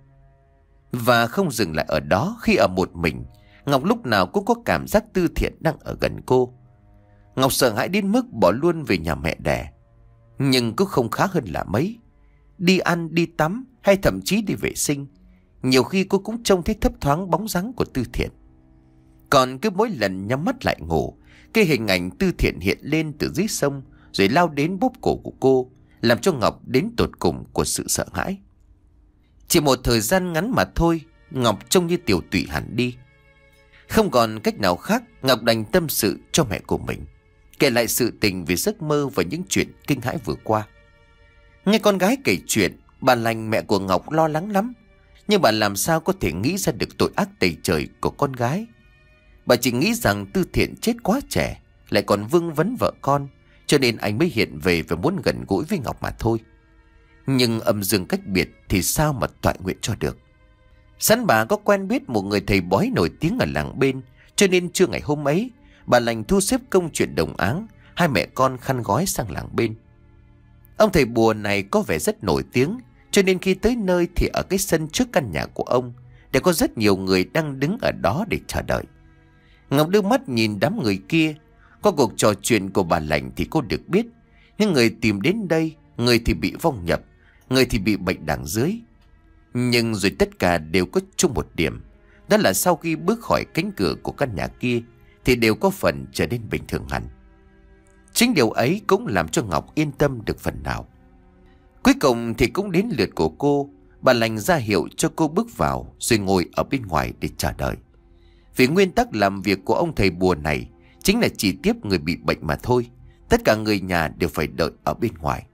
Và không dừng lại ở đó, khi ở một mình, Ngọc lúc nào cũng có cảm giác Tư Thiện đang ở gần cô. Ngọc sợ hãi đến mức bỏ luôn về nhà mẹ đẻ. Nhưng cũng không khá hơn là mấy. Đi ăn, đi tắm hay thậm chí đi vệ sinh, nhiều khi cô cũng trông thấy thấp thoáng bóng dáng của Tư Thiện. Còn cứ mỗi lần nhắm mắt lại ngủ, cái hình ảnh Tư Thiện hiện lên từ dưới sông rồi lao đến bóp cổ của cô, làm cho Ngọc đến tột cùng của sự sợ hãi. Chỉ một thời gian ngắn mà thôi, Ngọc trông như tiểu tụy hẳn đi. Không còn cách nào khác, Ngọc đành tâm sự cho mẹ của mình, kể lại sự tình về giấc mơ và những chuyện kinh hãi vừa qua. Nghe con gái kể chuyện, bà Lành mẹ của Ngọc lo lắng lắm. Nhưng bà làm sao có thể nghĩ ra được tội ác tày trời của con gái. Bà chỉ nghĩ rằng Tư Thiện chết quá trẻ, lại còn vương vấn vợ con, cho nên anh mới hiện về và muốn gần gũi với Ngọc mà thôi. Nhưng âm dương cách biệt thì sao mà toại nguyện cho được. Sẵn bà có quen biết một người thầy bói nổi tiếng ở làng bên, cho nên trưa ngày hôm ấy, bà Lành thu xếp công chuyện đồng áng, hai mẹ con khăn gói sang làng bên. Ông thầy bùa này có vẻ rất nổi tiếng, cho nên khi tới nơi thì ở cái sân trước căn nhà của ông để có rất nhiều người đang đứng ở đó để chờ đợi. Ngọc đưa mắt nhìn đám người kia. Qua cuộc trò chuyện của bà Lành thì cô được biết, những người tìm đến đây, người thì bị vong nhập, người thì bị bệnh đằng dưới. Nhưng rồi tất cả đều có chung một điểm, đó là sau khi bước khỏi cánh cửa của căn nhà kia thì đều có phần trở nên bình thường hẳn. Chính điều ấy cũng làm cho Ngọc yên tâm được phần nào. Cuối cùng thì cũng đến lượt của cô. Bà Lành ra hiệu cho cô bước vào rồi ngồi ở bên ngoài để chờ đợi. Vì nguyên tắc làm việc của ông thầy bùa này chính là chỉ tiếp người bị bệnh mà thôi. Tất cả người nhà đều phải đợi ở bên ngoài.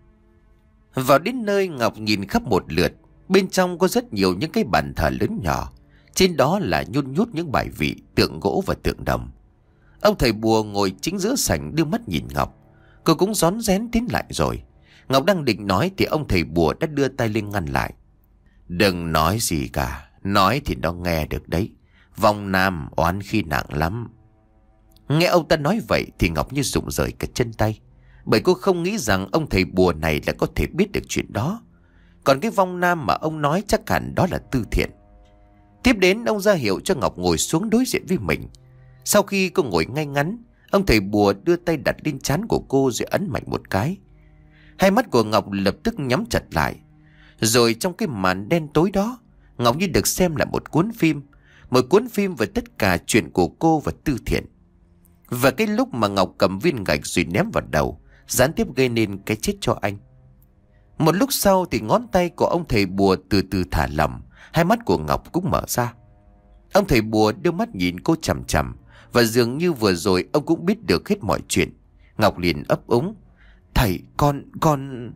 Vào đến nơi, Ngọc nhìn khắp một lượt. Bên trong có rất nhiều những cái bàn thờ lớn nhỏ. Trên đó là nhun nhút những bài vị, tượng gỗ và tượng đồng. Ông thầy bùa ngồi chính giữa sảnh đưa mắt nhìn Ngọc. Cô cũng rón rén tiến lại rồi. Ngọc đang định nói thì ông thầy bùa đã đưa tay lên ngăn lại. Đừng nói gì cả, nói thì nó nghe được đấy. Vong nam oán khí nặng lắm. Nghe ông ta nói vậy thì Ngọc như rụng rời cả chân tay. Bởi cô không nghĩ rằng ông thầy bùa này lại có thể biết được chuyện đó. Còn cái vong nam mà ông nói chắc hẳn đó là Tư Thiện. Tiếp đến ông ra hiệu cho Ngọc ngồi xuống đối diện với mình. Sau khi cô ngồi ngay ngắn, ông thầy bùa đưa tay đặt lên trán của cô rồi ấn mạnh một cái. Hai mắt của Ngọc lập tức nhắm chặt lại. Rồi trong cái màn đen tối đó, Ngọc như được xem lại một cuốn phim. Một cuốn phim về tất cả chuyện của cô và Tư Thiện. Và cái lúc mà Ngọc cầm viên gạch rồi ném vào đầu, gián tiếp gây nên cái chết cho anh. Một lúc sau thì ngón tay của ông thầy bùa từ từ thả lỏng. Hai mắt của Ngọc cũng mở ra. Ông thầy bùa đưa mắt nhìn cô chằm chằm. Và dường như vừa rồi ông cũng biết được hết mọi chuyện. Ngọc liền ấp úng. Thầy, con, con...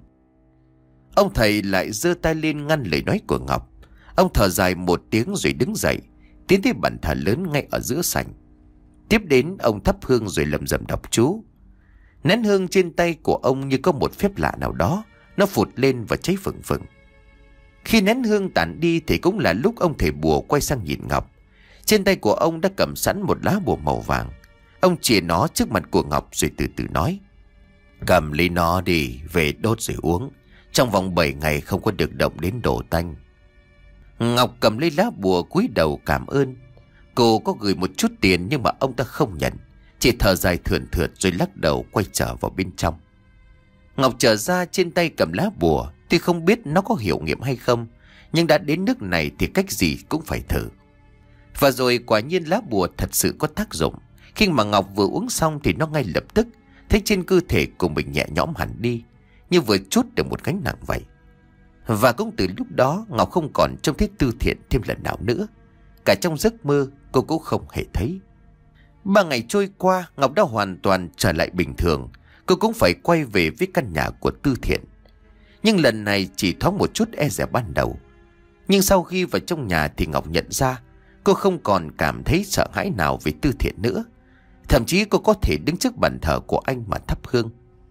Ông thầy lại giơ tay lên ngăn lời nói của Ngọc. Ông thở dài một tiếng rồi đứng dậy, tiến tới bàn thờ lớn ngay ở giữa sảnh. Tiếp đến ông thắp hương rồi lẩm rẩm đọc chú. Nén hương trên tay của ông như có một phép lạ nào đó, nó phụt lên và cháy phừng phừng. Khi nén hương tàn đi thì cũng là lúc ông thầy bùa quay sang nhìn Ngọc. Trên tay của ông đã cầm sẵn một lá bùa màu vàng. Ông chìa nó trước mặt của Ngọc rồi từ từ nói. Cầm lấy nó đi, về đốt rồi uống. Trong vòng bảy ngày không có được động đến đồ tanh. Ngọc cầm lấy lá bùa cúi đầu cảm ơn. Cô có gửi một chút tiền nhưng mà ông ta không nhận, chỉ thở dài thườn thượt rồi lắc đầu quay trở vào bên trong. Ngọc trở ra trên tay cầm lá bùa. Tuy không biết nó có hiệu nghiệm hay không, nhưng đã đến nước này thì cách gì cũng phải thử. Và rồi quả nhiên lá bùa thật sự có tác dụng. Khi mà Ngọc vừa uống xong thì nó ngay lập tức thấy trên cơ thể của mình nhẹ nhõm hẳn đi, như vừa trút được một gánh nặng vậy. Và cũng từ lúc đó Ngọc không còn trông thấy Tư Thiện thêm lần nào nữa. Cả trong giấc mơ cô cũng không hề thấy. Ba ngày trôi qua, Ngọc đã hoàn toàn trở lại bình thường. Cô cũng phải quay về với căn nhà của Tư Thiện. Nhưng lần này chỉ thoáng một chút e dè ban đầu. Nhưng sau khi vào trong nhà thì Ngọc nhận ra cô không còn cảm thấy sợ hãi nào về Tư Thiện nữa. Thậm chí cô có thể đứng trước bàn thờ của anh mà thắp hương.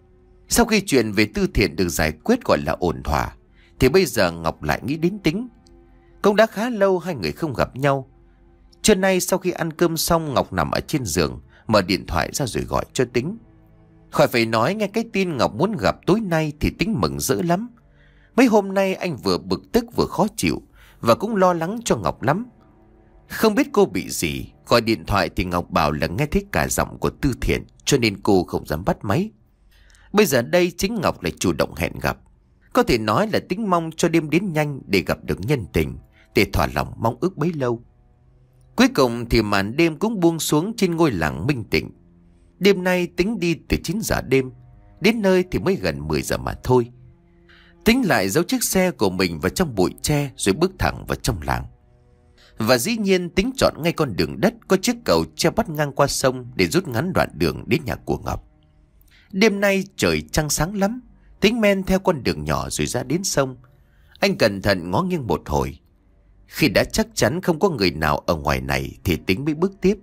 Sau khi chuyện về Tư Thiện được giải quyết gọi là ổn thỏa, thì bây giờ Ngọc lại nghĩ đến Tính. Cũng đã khá lâu hai người không gặp nhau. Trưa nay sau khi ăn cơm xong, Ngọc nằm ở trên giường, mở điện thoại ra rồi gọi cho Tính. Khỏi phải nói, nghe cái tin Ngọc muốn gặp tối nay thì Tính mừng rỡ lắm. Mấy hôm nay anh vừa bực tức vừa khó chịu, và cũng lo lắng cho Ngọc lắm. Không biết cô bị gì, gọi điện thoại thì Ngọc bảo là nghe thấy cả giọng của Tư Thiện, cho nên cô không dám bắt máy. Bây giờ đây chính Ngọc lại chủ động hẹn gặp. Có thể nói là Tính mong cho đêm đến nhanh để gặp được nhân tình, để thỏa lòng mong ước bấy lâu. Cuối cùng thì màn đêm cũng buông xuống trên ngôi làng Minh Tịnh. Đêm nay Tính đi từ chín giờ đêm, đến nơi thì mới gần mười giờ mà thôi. Tính lại giấu chiếc xe của mình vào trong bụi tre rồi bước thẳng vào trong làng. Và dĩ nhiên Tính chọn ngay con đường đất có chiếc cầu treo bắt ngang qua sông để rút ngắn đoạn đường đến nhà của Ngọc. Đêm nay trời trăng sáng lắm. Tính men theo con đường nhỏ rồi ra đến sông. Anh cẩn thận ngó nghiêng một hồi. Khi đã chắc chắn không có người nào ở ngoài này thì Tính mới bước tiếp.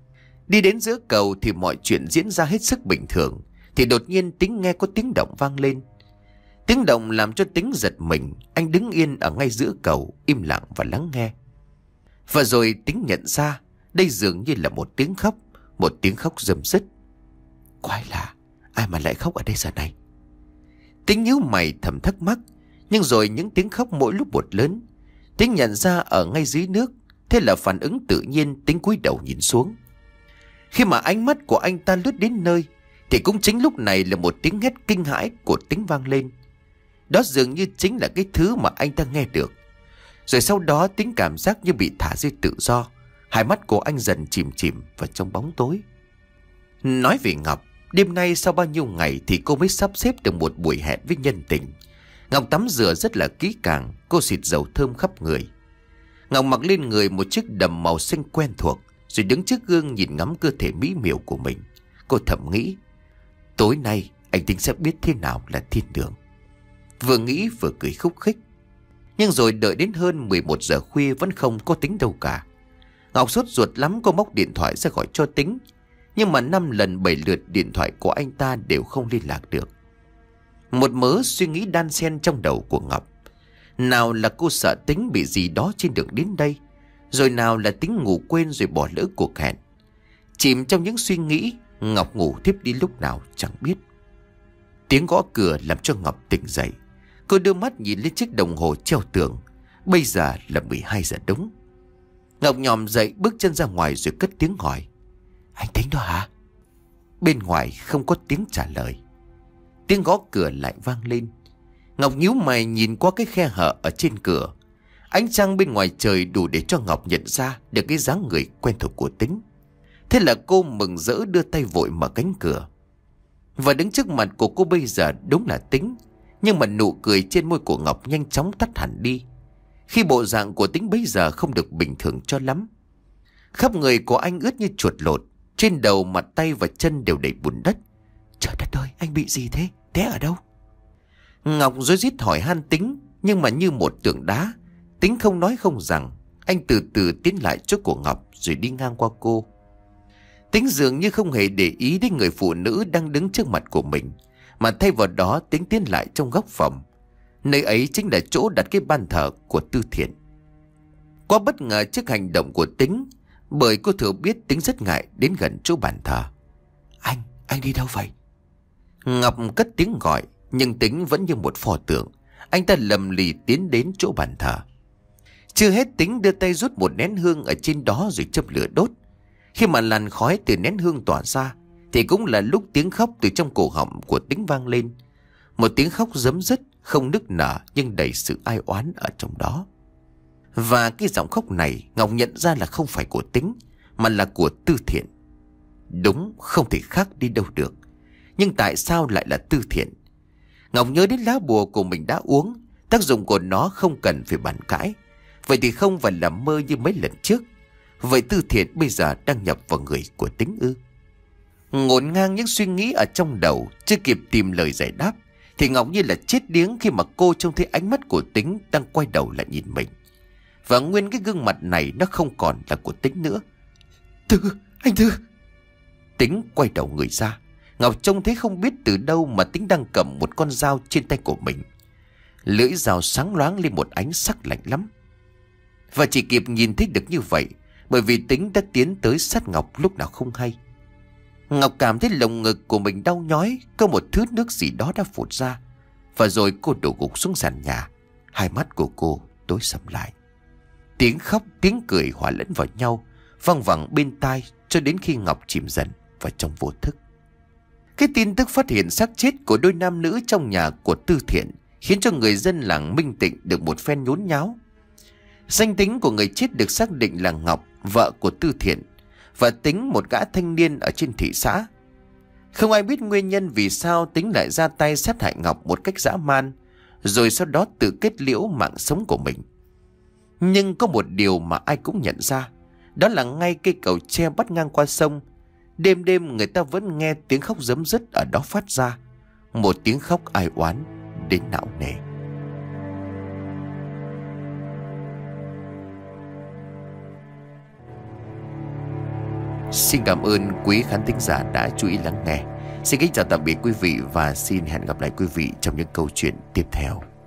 Đi đến giữa cầu thì mọi chuyện diễn ra hết sức bình thường. Thì đột nhiên Tính nghe có tiếng động vang lên. Tiếng động làm cho Tính giật mình. Anh đứng yên ở ngay giữa cầu, im lặng và lắng nghe. Và rồi Tính nhận ra đây dường như là một tiếng khóc. Một tiếng khóc rầm rứt. Quái lạ, ai mà lại khóc ở đây giờ này? Tính nhíu mày thầm thắc mắc. Nhưng rồi những tiếng khóc mỗi lúc một lớn. Tính nhận ra ở ngay dưới nước. Thế là phản ứng tự nhiên, Tính cúi đầu nhìn xuống. Khi mà ánh mắt của anh ta lướt đến nơi thì cũng chính lúc này là một tiếng hét kinh hãi của Tính vang lên. Đó dường như chính là cái thứ mà anh ta nghe được. Rồi sau đó Tính cảm giác như bị thả rơi tự do. Hai mắt của anh dần chìm chìm vào trong bóng tối. Nói về Ngọc, đêm nay sau bao nhiêu ngày thì cô mới sắp xếp được một buổi hẹn với nhân tình. Ngọc tắm rửa rất là kỹ càng, cô xịt dầu thơm khắp người. Ngọc mặc lên người một chiếc đầm màu xanh quen thuộc, rồi đứng trước gương nhìn ngắm cơ thể mỹ miều của mình. Cô thầm nghĩ, tối nay anh Tính sẽ biết thế nào là thiên đường. Vừa nghĩ vừa cười khúc khích. Nhưng rồi đợi đến hơn mười một giờ khuya vẫn không có Tính đâu cả. Ngọc sốt ruột lắm, cô móc điện thoại ra gọi cho Tính. Nhưng mà năm lần bảy lượt điện thoại của anh ta đều không liên lạc được. Một mớ suy nghĩ đan xen trong đầu của Ngọc. Nào là cô sợ Tính bị gì đó trên đường đến đây, rồi nào là Tính ngủ quên rồi bỏ lỡ cuộc hẹn. Chìm trong những suy nghĩ, Ngọc ngủ thiếp đi lúc nào chẳng biết. Tiếng gõ cửa làm cho Ngọc tỉnh dậy. Cô đưa mắt nhìn lên chiếc đồng hồ treo tường. Bây giờ là mười hai giờ đúng. Ngọc nhòm dậy bước chân ra ngoài rồi cất tiếng hỏi, anh Tính đó hả? Bên ngoài không có tiếng trả lời. Tiếng gõ cửa lại vang lên. Ngọc nhíu mày nhìn qua cái khe hở ở trên cửa. Ánh trăng bên ngoài trời đủ để cho Ngọc nhận ra được cái dáng người quen thuộc của Tính. Thế là cô mừng rỡ đưa tay vội mở cánh cửa. Và đứng trước mặt của cô bây giờ đúng là Tính. Nhưng mà nụ cười trên môi của Ngọc nhanh chóng tắt hẳn đi. Khi bộ dạng của Tính bây giờ không được bình thường cho lắm. Khắp người của anh ướt như chuột lột. Trên đầu, mặt, tay và chân đều đầy bùn đất. Trời đất ơi, anh bị gì thế? Té ở đâu? Ngọc rối rít hỏi han Tính. Nhưng mà như một tượng đá, Tính không nói không rằng. Anh từ từ tiến lại chỗ của Ngọc rồi đi ngang qua cô. Tính dường như không hề để ý đến người phụ nữ đang đứng trước mặt của mình, mà thay vào đó Tính tiến lại trong góc phòng. Nơi ấy chính là chỗ đặt cái ban thờ của Tư Thiện. Quá bất ngờ trước hành động của Tính, bởi cô thừa biết Tính rất ngại đến gần chỗ bàn thờ. Anh, anh đi đâu vậy? Ngọc cất tiếng gọi, nhưng Tính vẫn như một pho tượng. Anh ta lầm lì tiến đến chỗ bàn thờ. Chưa hết, Tính đưa tay rút một nén hương ở trên đó rồi châm lửa đốt. Khi mà làn khói từ nén hương tỏa ra thì cũng là lúc tiếng khóc từ trong cổ họng của Tính vang lên. Một tiếng khóc rấm rứt, không nức nở nhưng đầy sự ai oán ở trong đó. Và cái giọng khóc này Ngọc nhận ra là không phải của Tính, mà là của Tư Thiện. Đúng, không thể khác đi đâu được. Nhưng tại sao lại là Tư Thiện? Ngọc nhớ đến lá bùa của mình đã uống. Tác dụng của nó không cần phải bàn cãi. Vậy thì không phải là mơ như mấy lần trước. Vậy Tư Thiện bây giờ đang nhập vào người của Tính ư? Ngổn ngang những suy nghĩ ở trong đầu, chưa kịp tìm lời giải đáp thì Ngọc như là chết điếng khi mà cô trông thấy ánh mắt của Tính đang quay đầu lại nhìn mình. Và nguyên cái gương mặt này nó không còn là của Tính nữa. Tư, anh Tư. Tính quay đầu người ra. Ngọc trông thấy không biết từ đâu mà Tính đang cầm một con dao trên tay của mình. Lưỡi dao sáng loáng lên một ánh sắc lạnh lắm. Và chỉ kịp nhìn thấy được như vậy bởi vì Tính đã tiến tới sát Ngọc lúc nào không hay. Ngọc cảm thấy lồng ngực của mình đau nhói, có một thứ nước gì đó đã phụt ra. Và rồi cô đổ gục xuống sàn nhà. Hai mắt của cô tối sầm lại. Tiếng khóc, tiếng cười hòa lẫn vào nhau, văng vẳng bên tai cho đến khi Ngọc chìm dần vào trong vô thức. Cái tin tức phát hiện xác chết của đôi nam nữ trong nhà của Tư Thiện khiến cho người dân làng Minh Tịnh được một phen nhốn nháo. Danh tính của người chết được xác định là Ngọc, vợ của Tư Thiện, và Tính, một gã thanh niên ở trên thị xã. Không ai biết nguyên nhân vì sao Tính lại ra tay sát hại Ngọc một cách dã man, rồi sau đó tự kết liễu mạng sống của mình. Nhưng có một điều mà ai cũng nhận ra, đó là ngay cây cầu tre bắt ngang qua sông, đêm đêm người ta vẫn nghe tiếng khóc rấm rứt ở đó phát ra. Một tiếng khóc ai oán đến não nề. Xin cảm ơn quý khán thính giả đã chú ý lắng nghe. Xin kính chào tạm biệt quý vị và xin hẹn gặp lại quý vị trong những câu chuyện tiếp theo.